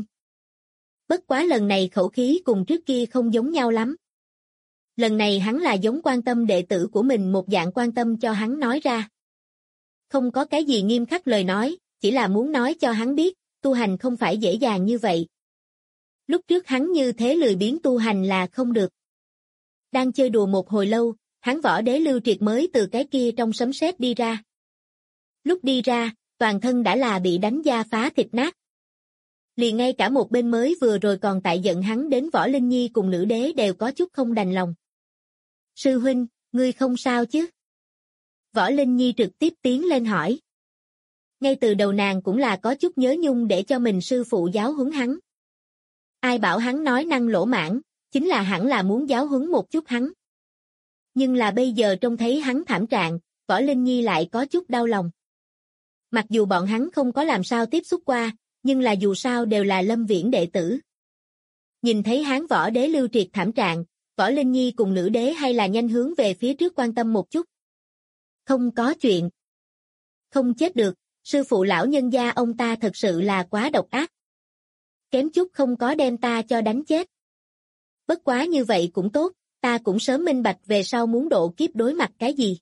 Bất quá lần này khẩu khí cùng trước kia không giống nhau lắm. Lần này hắn là giống quan tâm đệ tử của mình một dạng quan tâm cho hắn nói ra. Không có cái gì nghiêm khắc lời nói, chỉ là muốn nói cho hắn biết, tu hành không phải dễ dàng như vậy. Lúc trước hắn như thế lười biếng tu hành là không được. Đang chơi đùa một hồi lâu, Hán Võ Đế Lưu Triệt mới từ cái kia trong sấm sét đi ra. Lúc đi ra, toàn thân đã là bị đánh da phá thịt nát. Liền ngay cả một bên mới vừa rồi còn tại giận hắn đến Võ Linh Nhi cùng nữ đế đều có chút không đành lòng. Sư huynh, ngươi không sao chứ? Võ Linh Nhi trực tiếp tiến lên hỏi. Ngay từ đầu nàng cũng là có chút nhớ nhung để cho mình sư phụ giáo huấn hắn. Ai bảo hắn nói năng lỗ mãng, chính là hẳn là muốn giáo huấn một chút hắn. Nhưng là bây giờ trông thấy hắn thảm trạng, Võ Linh Nhi lại có chút đau lòng. Mặc dù bọn hắn không có làm sao tiếp xúc qua, nhưng là dù sao đều là Lâm Viễn đệ tử. Nhìn thấy Hán Võ Đế Lưu Triệt thảm trạng, Võ Linh Nhi cùng nữ đế hay là nhanh hướng về phía trước quan tâm một chút. Không có chuyện. Không chết được, sư phụ lão nhân gia ông ta thật sự là quá độc ác. Kém chút không có đem ta cho đánh chết. Bất quá như vậy cũng tốt, ta cũng sớm minh bạch về sau muốn độ kiếp đối mặt cái gì.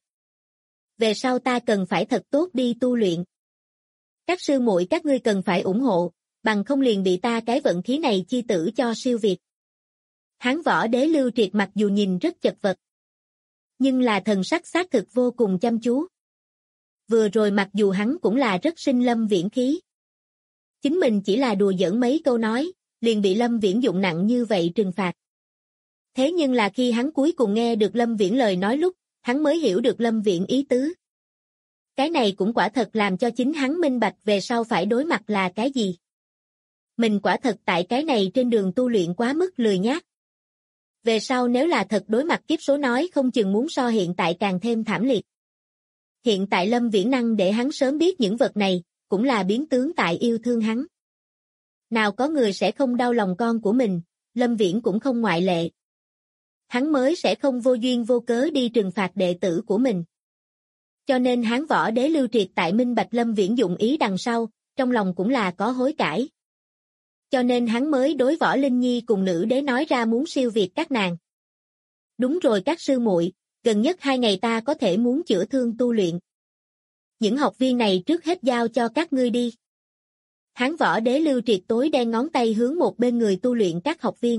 Về sau ta cần phải thật tốt đi tu luyện. Các sư muội các ngươi cần phải ủng hộ, bằng không liền bị ta cái vận khí này chi tử cho siêu việt. Hán Võ Đế Lưu Triệt mặc dù nhìn rất chật vật, nhưng là thần sắc xác thực vô cùng chăm chú. Vừa rồi mặc dù hắn cũng là rất sinh Lâm Viễn khí. Chính mình chỉ là đùa giỡn mấy câu nói, liền bị Lâm Viễn dụng nặng như vậy trừng phạt. Thế nhưng là khi hắn cuối cùng nghe được Lâm Viễn lời nói lúc, hắn mới hiểu được Lâm Viễn ý tứ. Cái này cũng quả thật làm cho chính hắn minh bạch về sau phải đối mặt là cái gì. Mình quả thật tại cái này trên đường tu luyện quá mức lười nhác. Về sau nếu là thật đối mặt kiếp số nói không chừng muốn so hiện tại càng thêm thảm liệt. Hiện tại Lâm Viễn năng để hắn sớm biết những vật này, cũng là biến tướng tại yêu thương hắn. Nào có người sẽ không đau lòng con của mình, Lâm Viễn cũng không ngoại lệ. Hắn mới sẽ không vô duyên vô cớ đi trừng phạt đệ tử của mình. Cho nên Hán Võ Đế Lưu Triệt tại minh bạch Lâm Viễn dụng ý đằng sau, trong lòng cũng là có hối cải. Cho nên hắn mới đối Võ Linh Nhi cùng nữ đế nói ra muốn siêu việt các nàng. Đúng rồi các sư muội, gần nhất 2 ngày ta có thể muốn chữa thương tu luyện. Những học viên này trước hết giao cho các ngươi đi. Hán Võ Đế Lưu Triệt tối đen ngón tay hướng một bên người tu luyện các học viên.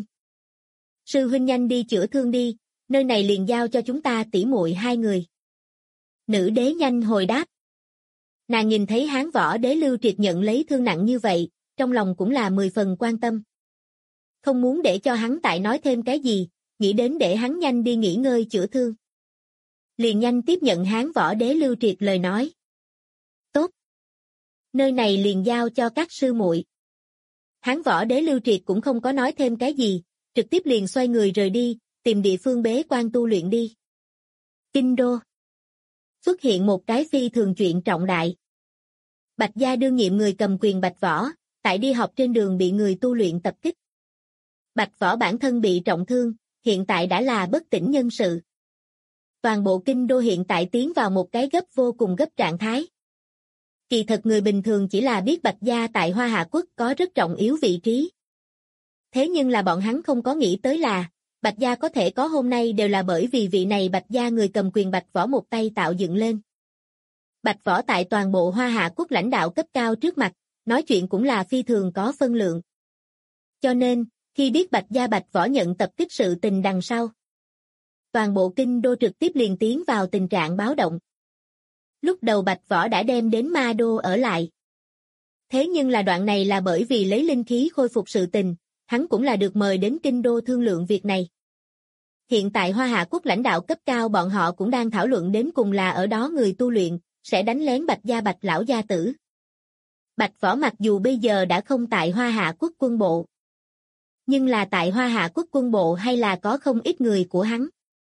Sư huynh nhanh đi chữa thương đi, nơi này liền giao cho chúng ta tỷ muội 2 người. Nữ đế nhanh hồi đáp. Nàng nhìn thấy Hán Võ Đế Lưu Triệt nhận lấy thương nặng như vậy, trong lòng cũng là 10 phần quan tâm. Không muốn để cho hắn tại nói thêm cái gì, nghĩ đến để hắn nhanh đi nghỉ ngơi chữa thương. Liền nhanh tiếp nhận Hán Võ Đế Lưu Triệt lời nói. Tốt. Nơi này liền giao cho các sư muội. Hán Võ Đế Lưu Triệt cũng không có nói thêm cái gì, trực tiếp liền xoay người rời đi, tìm địa phương bế quan tu luyện đi. Kinh đô. Xuất hiện một cái phi thường chuyện trọng đại. Bạch gia đương nhiệm người cầm quyền Bạch Võ, tại đi học trên đường bị người tu luyện tập kích. Bạch Võ bản thân bị trọng thương, hiện tại đã là bất tỉnh nhân sự. Toàn bộ kinh đô hiện tại tiến vào một cái gấp vô cùng gấp trạng thái. Kỳ thật người bình thường chỉ là biết Bạch gia tại Hoa Hạ Quốc có rất trọng yếu vị trí. Thế nhưng là bọn hắn không có nghĩ tới là, Bạch gia có thể có hôm nay đều là bởi vì vị này Bạch gia người cầm quyền Bạch Võ một tay tạo dựng lên. Bạch Võ tại toàn bộ Hoa Hạ Quốc lãnh đạo cấp cao trước mặt, nói chuyện cũng là phi thường có phân lượng. Cho nên, khi biết Bạch gia Bạch Võ nhận tập kích sự tình đằng sau, toàn bộ kinh đô trực tiếp liền tiến vào tình trạng báo động. Lúc đầu Bạch Võ đã đem đến Ma Đô ở lại. Thế nhưng là đoạn này là bởi vì lấy linh khí khôi phục sự tình, hắn cũng là được mời đến kinh đô thương lượng việc này. Hiện tại Hoa Hạ Quốc lãnh đạo cấp cao bọn họ cũng đang thảo luận đến cùng là ở đó người tu luyện, sẽ đánh lén Bạch gia Bạch lão gia tử. Bạch Võ mặc dù bây giờ đã không tại Hoa Hạ Quốc quân bộ, nhưng là tại Hoa Hạ Quốc quân bộ hay là có không ít người của hắn.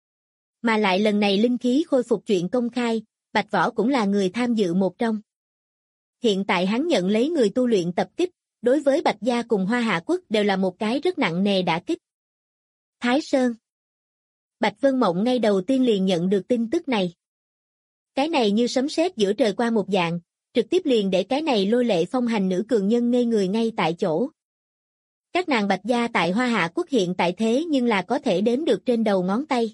Mà lại lần này linh khí khôi phục chuyện công khai, Bạch Võ cũng là người tham dự một trong. hiện tại hắn nhận lấy người tu luyện tập kích, đối với Bạch Gia cùng Hoa Hạ Quốc đều là một cái rất nặng nề đả kích. Thái Sơn. Bạch Vân Mộng ngay đầu tiên liền nhận được tin tức này. Cái này như sấm sét giữa trời qua một dạng, trực tiếp liền để cái này lôi lệ phong hành nữ cường nhân ngây người ngay tại chỗ. Các nàng Bạch Gia tại Hoa Hạ Quốc hiện tại thế nhưng là có thể đếm được trên đầu ngón tay.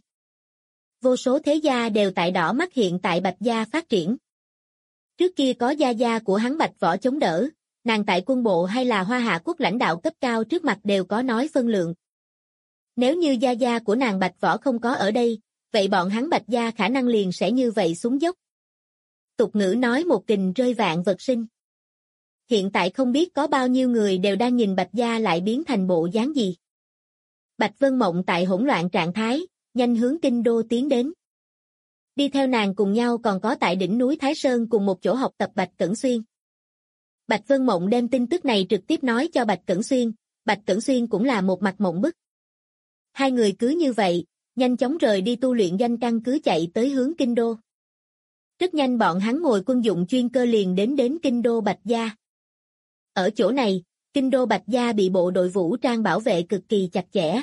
Vô số thế gia đều tại đỏ mắt hiện tại Bạch Gia phát triển. Trước kia có gia gia của hắn Bạch Võ chống đỡ, nàng tại quân bộ hay là Hoa Hạ Quốc lãnh đạo cấp cao trước mặt đều có nói phân lượng. Nếu như gia gia của nàng Bạch Võ không có ở đây, vậy bọn hắn Bạch Gia khả năng liền sẽ như vậy xuống dốc. Tục ngữ nói một kình rơi vạn vật sinh. Hiện tại không biết có bao nhiêu người đều đang nhìn Bạch Gia lại biến thành bộ dáng gì. Bạch Vân Mộng tại hỗn loạn trạng thái, nhanh hướng kinh đô tiến đến. Đi theo nàng cùng nhau còn có tại đỉnh núi Thái Sơn cùng một chỗ học tập Bạch Cẩn Xuyên. Bạch Vân Mộng đem tin tức này trực tiếp nói cho Bạch Cẩn Xuyên, Bạch Cẩn Xuyên cũng là một mặt mộng bức. Hai người cứ như vậy, nhanh chóng rời đi tu luyện doanh căn cứ chạy tới hướng kinh đô. Rất nhanh bọn hắn ngồi quân dụng chuyên cơ liền đến kinh đô Bạch Gia. Ở chỗ này, kinh đô Bạch Gia bị bộ đội vũ trang bảo vệ cực kỳ chặt chẽ.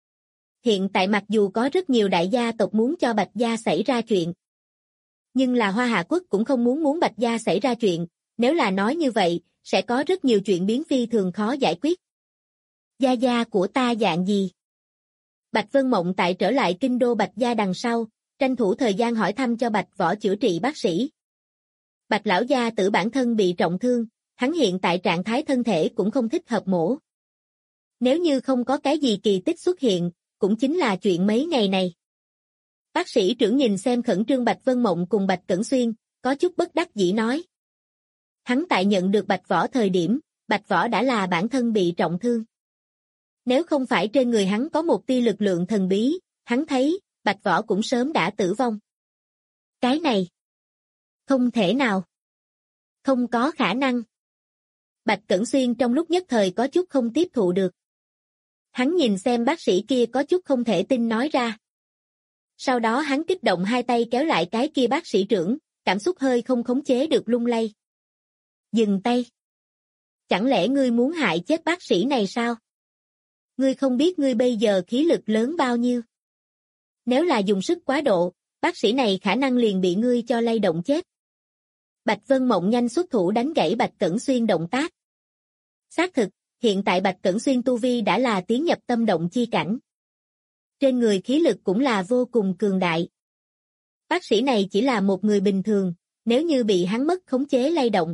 Hiện tại mặc dù có rất nhiều đại gia tộc muốn cho Bạch Gia xảy ra chuyện, nhưng là Hoa Hạ Quốc cũng không muốn Bạch Gia xảy ra chuyện, nếu là nói như vậy, sẽ có rất nhiều chuyện biến phi thường khó giải quyết. Gia gia của ta dạng gì? Bạch Vân Mộng tại trở lại kinh đô Bạch Gia đằng sau, tranh thủ thời gian hỏi thăm cho Bạch Võ chữa trị bác sĩ. Bạch lão gia tử bản thân bị trọng thương, hắn hiện tại trạng thái thân thể cũng không thích hợp mổ. Nếu như không có cái gì kỳ tích xuất hiện, cũng chính là chuyện mấy ngày này. Bác sĩ trưởng nhìn xem khẩn trương Bạch Vân Mộng cùng Bạch Cẩn Xuyên, có chút bất đắc dĩ nói. Hắn tại nhận được Bạch Võ thời điểm, Bạch Võ đã là bản thân bị trọng thương. Nếu không phải trên người hắn có một tia lực lượng thần bí, hắn thấy, Bạch Võ cũng sớm đã tử vong. Cái này, không thể nào. Không có khả năng. Bạch Cẩn Xuyên trong lúc nhất thời có chút không tiếp thụ được. Hắn nhìn xem bác sĩ kia có chút không thể tin nói ra. Sau đó hắn kích động hai tay kéo lại cái kia bác sĩ trưởng, cảm xúc hơi không khống chế được lung lay. Dừng tay. Chẳng lẽ ngươi muốn hại chết bác sĩ này sao? Ngươi không biết ngươi bây giờ khí lực lớn bao nhiêu. Nếu là dùng sức quá độ, bác sĩ này khả năng liền bị ngươi cho lay động chết. Bạch Vân Mộng nhanh xuất thủ đánh gãy Bạch Cẩn Xuyên động tác. Xác thực, hiện tại Bạch Cẩn Xuyên tu vi đã là tiến nhập tâm động chi cảnh. Trên người khí lực cũng là vô cùng cường đại. Bác sĩ này chỉ là một người bình thường, nếu như bị hắn mất khống chế lay động.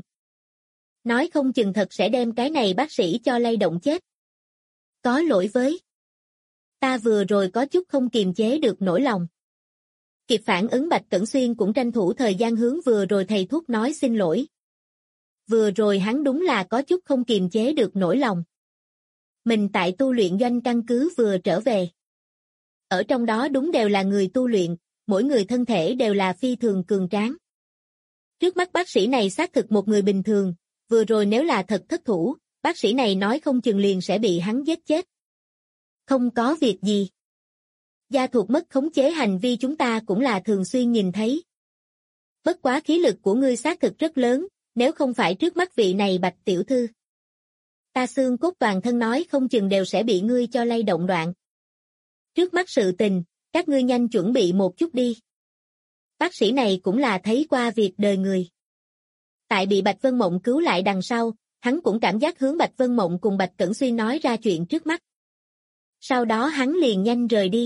Nói không chừng thật sẽ đem cái này bác sĩ cho lay động chết. Có lỗi với. Ta vừa rồi có chút không kiềm chế được nỗi lòng. Kịp phản ứng Bạch Cẩn Xuyên cũng tranh thủ thời gian hướng vừa rồi thầy thuốc nói xin lỗi. Vừa rồi hắn đúng là có chút không kiềm chế được nỗi lòng. Mình tại tu luyện doanh căn cứ vừa trở về. Ở trong đó đúng đều là người tu luyện, mỗi người thân thể đều là phi thường cường tráng. Trước mắt bác sĩ này xác thực một người bình thường, vừa rồi nếu là thật thất thủ, bác sĩ này nói không chừng liền sẽ bị hắn giết chết. Không có việc gì. Gia thuộc mất khống chế hành vi chúng ta cũng là thường xuyên nhìn thấy. Bất quá khí lực của ngươi xác thực rất lớn, nếu không phải trước mắt vị này Bạch tiểu thư. Ta xương cốt toàn thân nói không chừng đều sẽ bị ngươi cho lay động đoạn. Trước mắt sự tình, các ngươi nhanh chuẩn bị một chút đi. Bác sĩ này cũng là thấy qua việc đời người. Tại bị Bạch Vân Mộng cứu lại đằng sau, hắn cũng cảm giác hướng Bạch Vân Mộng cùng Bạch Cẩn Xuyên nói ra chuyện trước mắt. Sau đó hắn liền nhanh rời đi.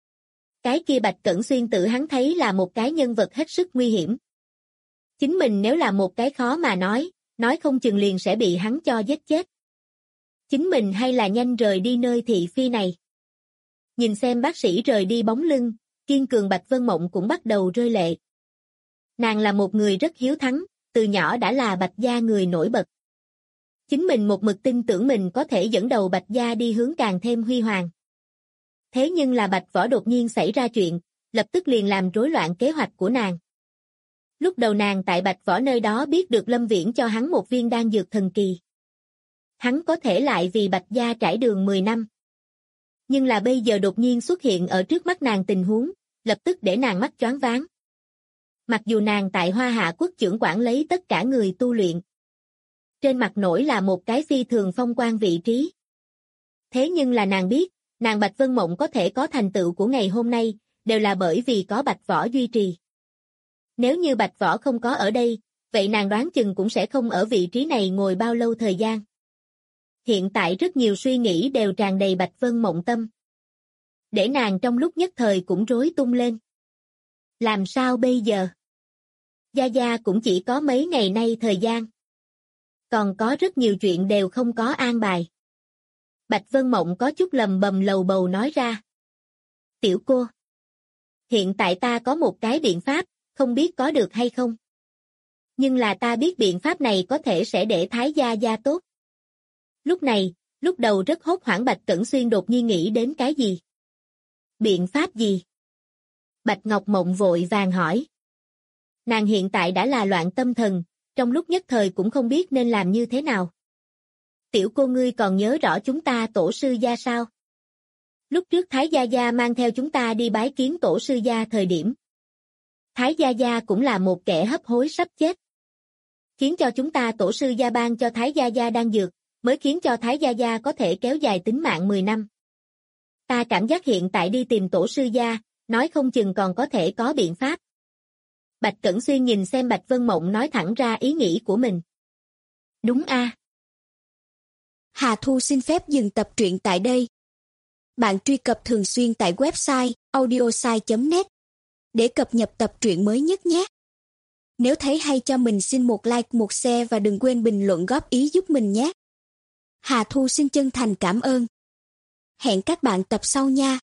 Cái kia Bạch Cẩn Xuyên tự hắn thấy là một cái nhân vật hết sức nguy hiểm. Chính mình nếu là một cái khó mà nói không chừng liền sẽ bị hắn cho giết chết. Chính mình hay là nhanh rời đi nơi thị phi này. Nhìn xem bác sĩ rời đi bóng lưng, kiên cường Bạch Vân Mộng cũng bắt đầu rơi lệ. Nàng là một người rất hiếu thắng, từ nhỏ đã là Bạch gia người nổi bật. Chính mình một mực tin tưởng mình có thể dẫn đầu Bạch gia đi hướng càng thêm huy hoàng. Thế nhưng là Bạch Võ đột nhiên xảy ra chuyện, lập tức liền làm rối loạn kế hoạch của nàng. Lúc đầu nàng tại Bạch Võ nơi đó biết được Lâm Viễn cho hắn một viên đan dược thần kỳ. Hắn có thể lại vì Bạch gia trải đường 10 năm. Nhưng là bây giờ đột nhiên xuất hiện ở trước mắt nàng tình huống, lập tức để nàng mắt choáng váng. Mặc dù nàng tại Hoa Hạ Quốc trưởng quản lấy tất cả người tu luyện, trên mặt nổi là một cái phi thường phong quang vị trí. Thế nhưng là nàng biết, nàng Bạch Vân Mộng có thể có thành tựu của ngày hôm nay, đều là bởi vì có Bạch Võ duy trì. Nếu như Bạch Võ không có ở đây, vậy nàng đoán chừng cũng sẽ không ở vị trí này ngồi bao lâu thời gian. Hiện tại rất nhiều suy nghĩ đều tràn đầy Bạch Vân Mộng tâm. Để nàng trong lúc nhất thời cũng rối tung lên. Làm sao bây giờ? Gia Gia cũng chỉ có mấy ngày nay thời gian. Còn có rất nhiều chuyện đều không có an bài. Bạch Vân Mộng có chút lầm bầm lầu bầu nói ra. Tiểu cô. Hiện tại ta có một cái biện pháp, không biết có được hay không. Nhưng là ta biết biện pháp này có thể sẽ để Thái Gia Gia tốt. Lúc này, lúc đầu rất hốt hoảng Bạch Cẩn Xuyên đột nhiên nghĩ đến cái gì? Biện pháp gì? Bạch Ngọc Mộng vội vàng hỏi. Nàng hiện tại đã là loạn tâm thần, trong lúc nhất thời cũng không biết nên làm như thế nào. Tiểu cô ngươi còn nhớ rõ chúng ta tổ sư gia sao? Lúc trước Thái Gia Gia mang theo chúng ta đi bái kiến tổ sư gia thời điểm. Thái Gia Gia cũng là một kẻ hấp hối sắp chết. Khiến cho chúng ta tổ sư gia ban cho Thái Gia Gia đan dược, mới khiến cho Thái Gia Gia có thể kéo dài tính mạng 10 năm. Ta cảm giác hiện tại đi tìm tổ sư gia, nói không chừng còn có thể có biện pháp. Bạch Cẩn Xuyên nhìn xem Bạch Vân Mộng nói thẳng ra ý nghĩ của mình. Đúng a. Hà Thu xin phép dừng tập truyện tại đây. Bạn truy cập thường xuyên tại website audiosai.net để cập nhật tập truyện mới nhất nhé. Nếu thấy hay cho mình xin một like, một share và đừng quên bình luận góp ý giúp mình nhé. Hà Thu xin chân thành cảm ơn. Hẹn các bạn tập sau nha.